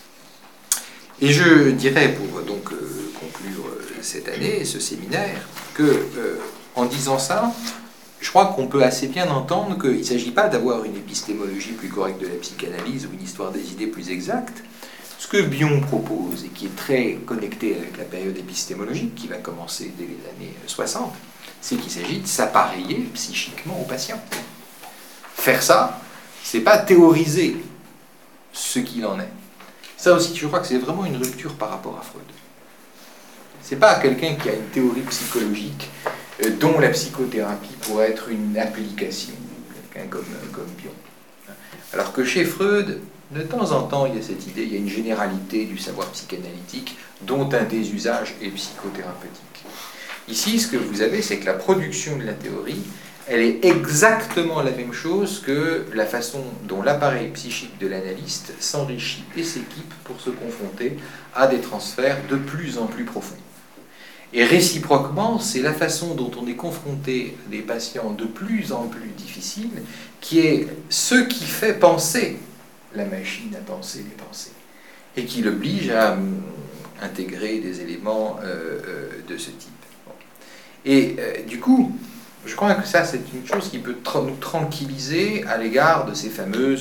Et je dirais, pour donc conclure cette année, ce séminaire, que en disant ça, je crois qu'on peut assez bien entendre qu'il ne s'agit pas d'avoir une épistémologie plus correcte de la psychanalyse ou une histoire des idées plus exacte. Ce que Bion propose, et qui est très connecté avec la période épistémologique, qui va commencer dès les années 60, c'est qu'il s'agit de s'appareiller psychiquement au patient. Faire ça, c'est pas théoriser ce qu'il en est. Ça aussi, je crois que c'est vraiment une rupture par rapport à Freud. C'est pas quelqu'un qui a une théorie psychologique dont la psychothérapie pourrait être une application, quelqu'un comme Bion. Alors que chez Freud, de temps en temps, il y a cette idée, il y a une généralité du savoir psychanalytique dont un des usages est psychothérapeutique. Ici, ce que vous avez, c'est que la production de la théorie, elle est exactement la même chose que la façon dont l'appareil psychique de l'analyste s'enrichit et s'équipe pour se confronter à des transferts de plus en plus profonds. Et réciproquement, c'est la façon dont on est confronté à des patients de plus en plus difficiles qui est ce qui fait penser la machine à penser les pensées, et qui l'oblige à intégrer des éléments de ce type. Bon. Et du coup, je crois que ça, c'est une chose qui peut nous tranquilliser à l'égard de ces fameuses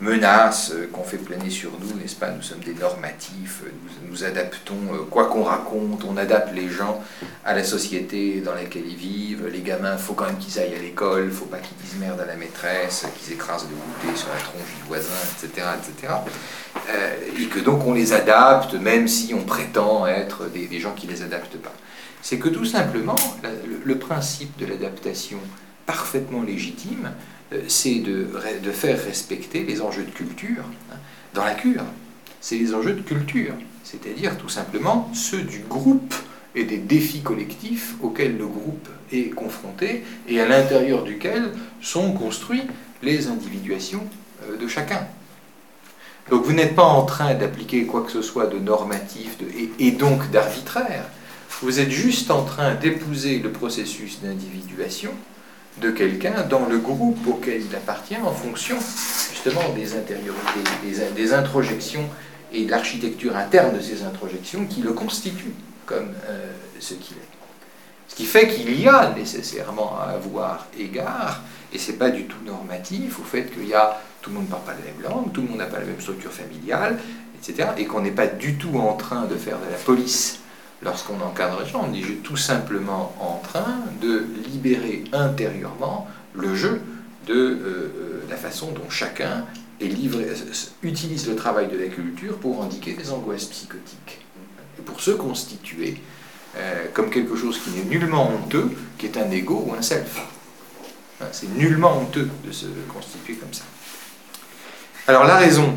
menace qu'on fait planer sur nous, n'est-ce pas? Nous sommes des normatifs, nous adaptons, quoi qu'on raconte, on adapte les gens à la société dans laquelle ils vivent. Les gamins, il faut quand même qu'ils aillent à l'école, il ne faut pas qu'ils disent merde à la maîtresse, qu'ils écrasent le goûter sur la tronche du voisin, etc. etc. Et que donc on les adapte, même si on prétend être des gens qui ne les adaptent pas. C'est que tout simplement, le principe de l'adaptation parfaitement légitime, c'est de faire respecter les enjeux de culture dans la cure. C'est les enjeux de culture, c'est-à-dire tout simplement ceux du groupe et des défis collectifs auxquels le groupe est confronté et à l'intérieur duquel sont construits les individuations de chacun. Donc vous n'êtes pas en train d'appliquer quoi que ce soit de normatif et donc d'arbitraire, vous êtes juste en train d'épouser le processus d'individuation de quelqu'un dans le groupe auquel il appartient en fonction justement des intériorités, des introjections et de l'architecture interne de ces introjections qui le constituent comme ce qu'il est. Ce qui fait qu'il y a nécessairement à avoir égard, et ce n'est pas du tout normatif, au fait qu'il y a, tout le monde ne parle pas la même langue, tout le monde n'a pas la même structure familiale, etc., et qu'on n'est pas du tout en train de faire de la police lorsqu'on encadre les gens, on est tout simplement en train de libérer intérieurement le jeu de la façon dont chacun est livré, utilise le travail de la culture pour indiquer des angoisses psychotiques, et pour se constituer comme quelque chose qui n'est nullement honteux, qui est un ego ou un self. C'est nullement honteux de se constituer comme ça. Alors la raison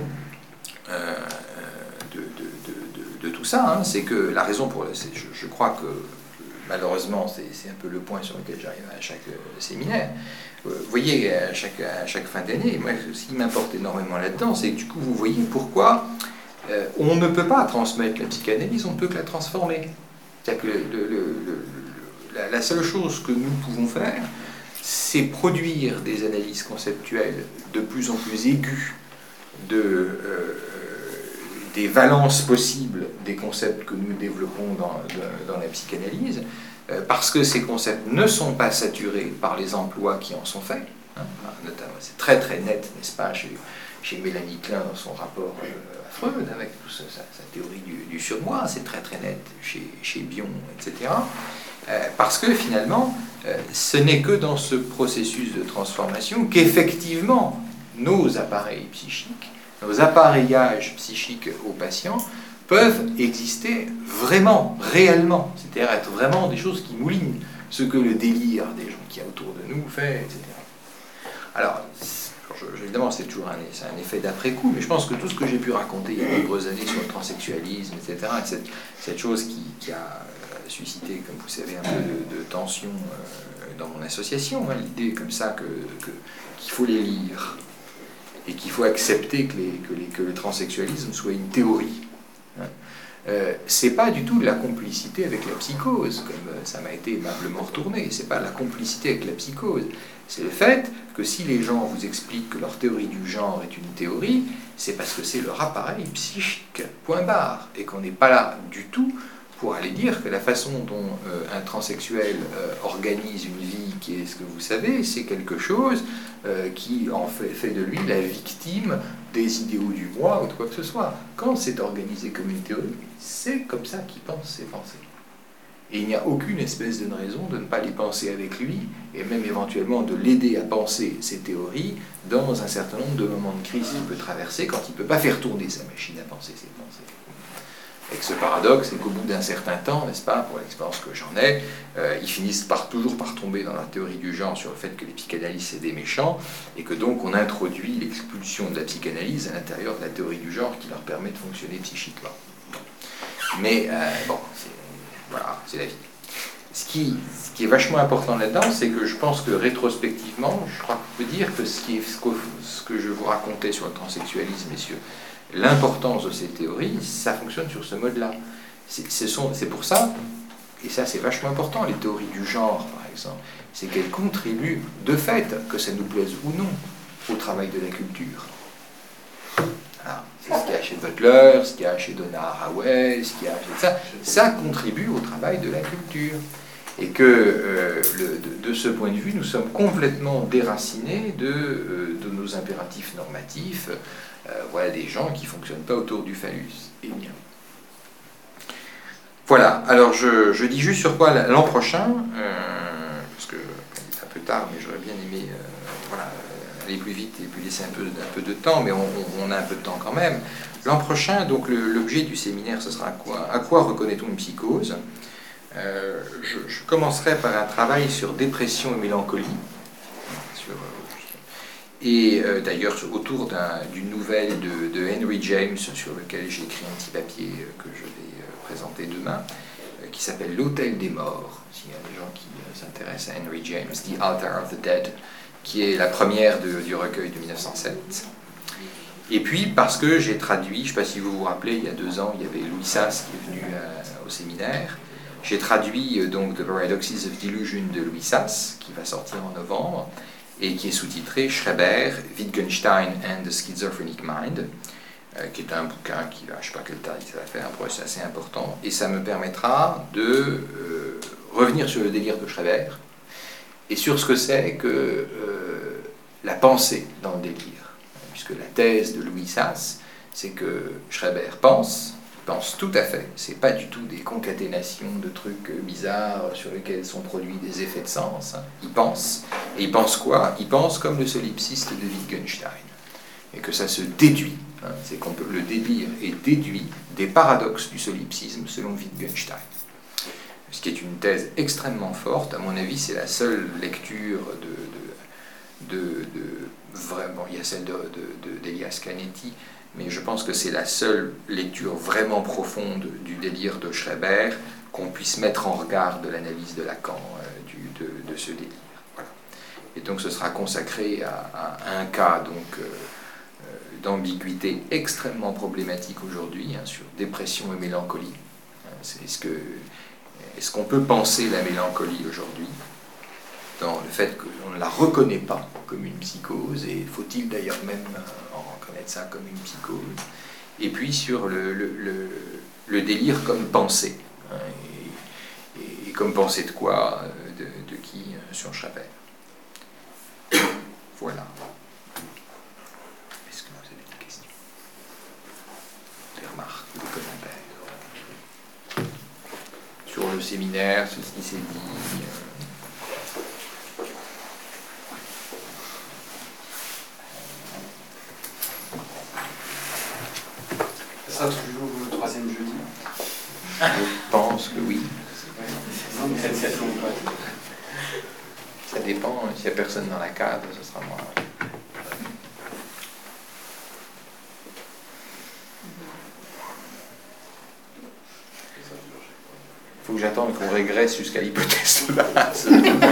de tout ça, c'est que la raison pour... Je crois que malheureusement c'est un peu le point sur lequel j'arrive à chaque séminaire. Vous voyez, à chaque fin d'année, moi ce qui m'importe énormément là-dedans, c'est que du coup vous voyez pourquoi on ne peut pas transmettre la psychanalyse, on ne peut que la transformer. C'est-à-dire que la seule chose que nous pouvons faire, c'est produire des analyses conceptuelles de plus en plus aiguës des valences possibles des concepts que nous développons dans la psychanalyse, parce que ces concepts ne sont pas saturés par les emplois qui en sont faits. Notamment, c'est très très net, n'est-ce pas, chez Mélanie Klein dans son rapport à Freud, avec toute sa théorie du surmoi, c'est très très net chez Bion, etc. Parce que finalement, ce n'est que dans ce processus de transformation qu'effectivement nos appareils psychiques, nos appareillages psychiques aux patients peuvent exister vraiment, réellement, c'est-à-dire être vraiment des choses qui moulinent ce que le délire des gens qui y a autour de nous fait, etc. Alors, évidemment, c'est toujours un effet d'après-coup, mais je pense que tout ce que j'ai pu raconter il y a de nombreuses années sur le transsexualisme, etc., cette chose qui a suscité, comme vous savez, un peu de tension dans mon association, l'idée comme ça qu'il faut les lire, et qu'il faut accepter que le transsexualisme soit une théorie. C'est pas du tout de la complicité avec la psychose, comme ça m'a été aimablement retourné. C'est pas de la complicité avec la psychose. C'est le fait que si les gens vous expliquent que leur théorie du genre est une théorie, c'est parce que c'est leur appareil psychique, point barre, et qu'on n'est pas là du tout pour aller dire que la façon dont un transsexuel organise une vie qui est ce que vous savez, c'est quelque chose qui en fait de lui la victime des idéaux du moi ou de quoi que ce soit. Quand c'est organisé comme une théorie, c'est comme ça qu'il pense ses pensées. Et il n'y a aucune espèce de raison de ne pas les penser avec lui, et même éventuellement de l'aider à penser ses théories dans un certain nombre de moments de crise qu'il peut traverser quand il ne peut pas faire tourner sa machine à penser ses pensées. Avec ce paradoxe, c'est qu'au bout d'un certain temps, n'est-ce pas, pour l'expérience que j'en ai, ils finissent toujours par tomber dans la théorie du genre sur le fait que les psychanalystes c'est des méchants, et que donc on introduit l'expulsion de la psychanalyse à l'intérieur de la théorie du genre qui leur permet de fonctionner psychiquement. Mais bon, voilà, c'est la vie. Ce qui est vachement important là-dedans, c'est que je pense que rétrospectivement, je crois qu'on peut dire que ce que je vous racontais sur le transsexualisme, messieurs, l'importance de ces théories, ça fonctionne sur ce mode-là. C'est pour ça, et ça c'est vachement important, les théories du genre par exemple, c'est qu'elles contribuent de fait, que ça nous plaise ou non, au travail de la culture. Voilà. C'est ce qu'il y a chez Butler, ce qu'il y a chez Donna Haraway, ce qu'il y a chez ça contribue au travail de la culture. Et que de ce point de vue, nous sommes complètement déracinés de nos impératifs normatifs. Voilà des gens qui ne fonctionnent pas autour du phallus. Eh bien. Voilà, alors je dis juste sur quoi l'an prochain, parce que c'est un peu tard, mais j'aurais bien aimé voilà, aller plus vite et puis laisser un peu de temps, mais on a un peu de temps quand même. L'an prochain, donc l'objet du séminaire, ce sera quoi? À quoi reconnaît-on une psychose? Je commencerai par un travail sur dépression et mélancolie, et d'ailleurs autour d'une nouvelle de Henry James sur lequel j'ai écrit un petit papier que je vais présenter demain, qui s'appelle L'Hôtel des Morts, s'il y a des gens qui s'intéressent à Henry James, The Altar of the Dead, qui est la première du recueil de 1907. Et puis parce que j'ai traduit, je ne sais pas si vous vous rappelez, il y a 2 ans, il y avait Louis Sas qui est venu au séminaire. J'ai traduit donc The Paradoxes of Delusion de Louis Sas, qui va sortir en novembre, et qui est sous-titré Schreber, Wittgenstein and the Schizophrenic Mind, qui est un bouquin qui va, je ne sais pas quelle taille ça va faire, c'est assez important, et ça me permettra de revenir sur le délire de Schreber, et sur ce que c'est que la pensée dans le délire. Puisque la thèse de Louis Sas, c'est que Schreber pense tout à fait, c'est pas du tout des concaténations de trucs bizarres sur lesquels sont produits des effets de sens, hein. Il pense, et il pense quoi? Il pense comme le solipsiste de Wittgenstein, et que ça se déduit, hein. C'est qu'on peut, le délire est déduit des paradoxes du solipsisme selon Wittgenstein. Ce qui est une thèse extrêmement forte, à mon avis c'est la seule lecture vraiment, il y a celle d'Elias Canetti, mais je pense que c'est la seule lecture vraiment profonde du délire de Schreber qu'on puisse mettre en regard de l'analyse de Lacan de ce délire. Voilà. Et donc ce sera consacré à un cas d'ambiguïté extrêmement problématique aujourd'hui, hein, sur dépression et mélancolie. Est-ce qu'on peut penser la mélancolie aujourd'hui dans le fait qu'on ne la reconnaît pas comme une psychose, et faut-il d'ailleurs même en reconnaître ça comme une psychose, et puis sur le délire comme pensée, hein, et comme pensée de quoi, de qui, sur Schreber. Voilà. Est-ce que vous avez des questions, des remarques, des commentaires sur le séminaire, sur ce qui s'est dit? Ça sera toujours le 3e jeudi. Je pense que oui. Non, mais ça dépend, s'il n'y a personne dans la cave, ce sera moi. Il faut que j'attende qu'on régresse jusqu'à l'hypothèse de base.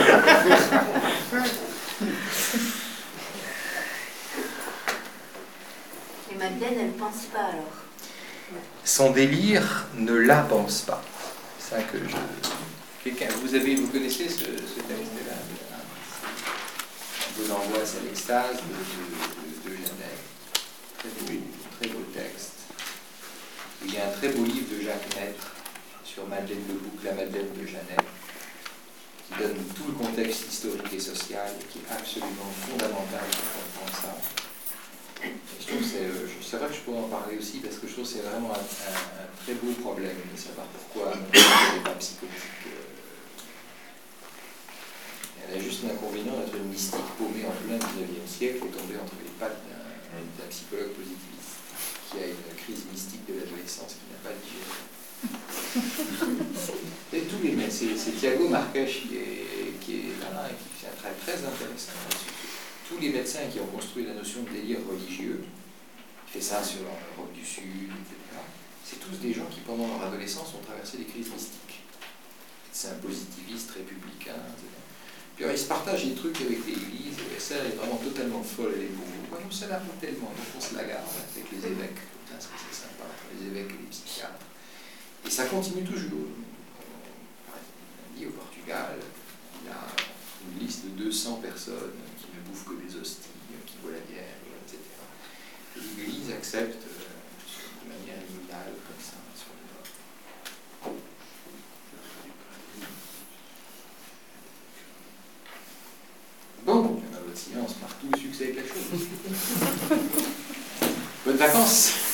Et Madeleine, elle ne pense pas alors. Son délire ne la pense pas. C'est ça que je... Vous connaissez ce texte-là, de l'angoisse à l'extase de Janet. Très beau texte. Il y a un très beau livre de Jacques Maître sur Madeleine de Bouc, la Madeleine de Janet, qui donne tout le contexte historique et social, qui est absolument fondamental pour comprendre ça. Je trouve c'est vrai que je pourrais en parler aussi, parce que je trouve que c'est vraiment un très beau problème de savoir pourquoi on n'est pas psychotique. Elle a juste l'inconvénient d'être une mystique paumée en plein 19e siècle et tombée entre les pattes d'un psychologue positiviste qui a une crise mystique de l'adolescence qui n'a pas digéré. C'est Thiago Marques qui est là et qui fait un travail très intéressant là-dessus. Tous les médecins qui ont construit la notion de délire religieux, il fait ça sur l'Europe du Sud, etc., c'est tous des gens qui, pendant leur adolescence, ont traversé des crises mystiques. C'est un positiviste républicain, etc. Puis alors, ils se partagent des trucs avec l'Église, et ça, elle est vraiment totalement folle, elle est pour vous. Moi, non, ça l'arrive tellement, donc on se la garde avec les évêques. Putain, c'est sympa, les évêques et les psychiatres. Et ça continue toujours. On dit au Portugal, il y a une liste de 200 personnes qui ne bouffent que des hosties, qui boivent la bière, etc. L'Église accepte de manière liminale, comme ça, sur le bord. votre silence partout, succès avec la chose. Bonnes vacances!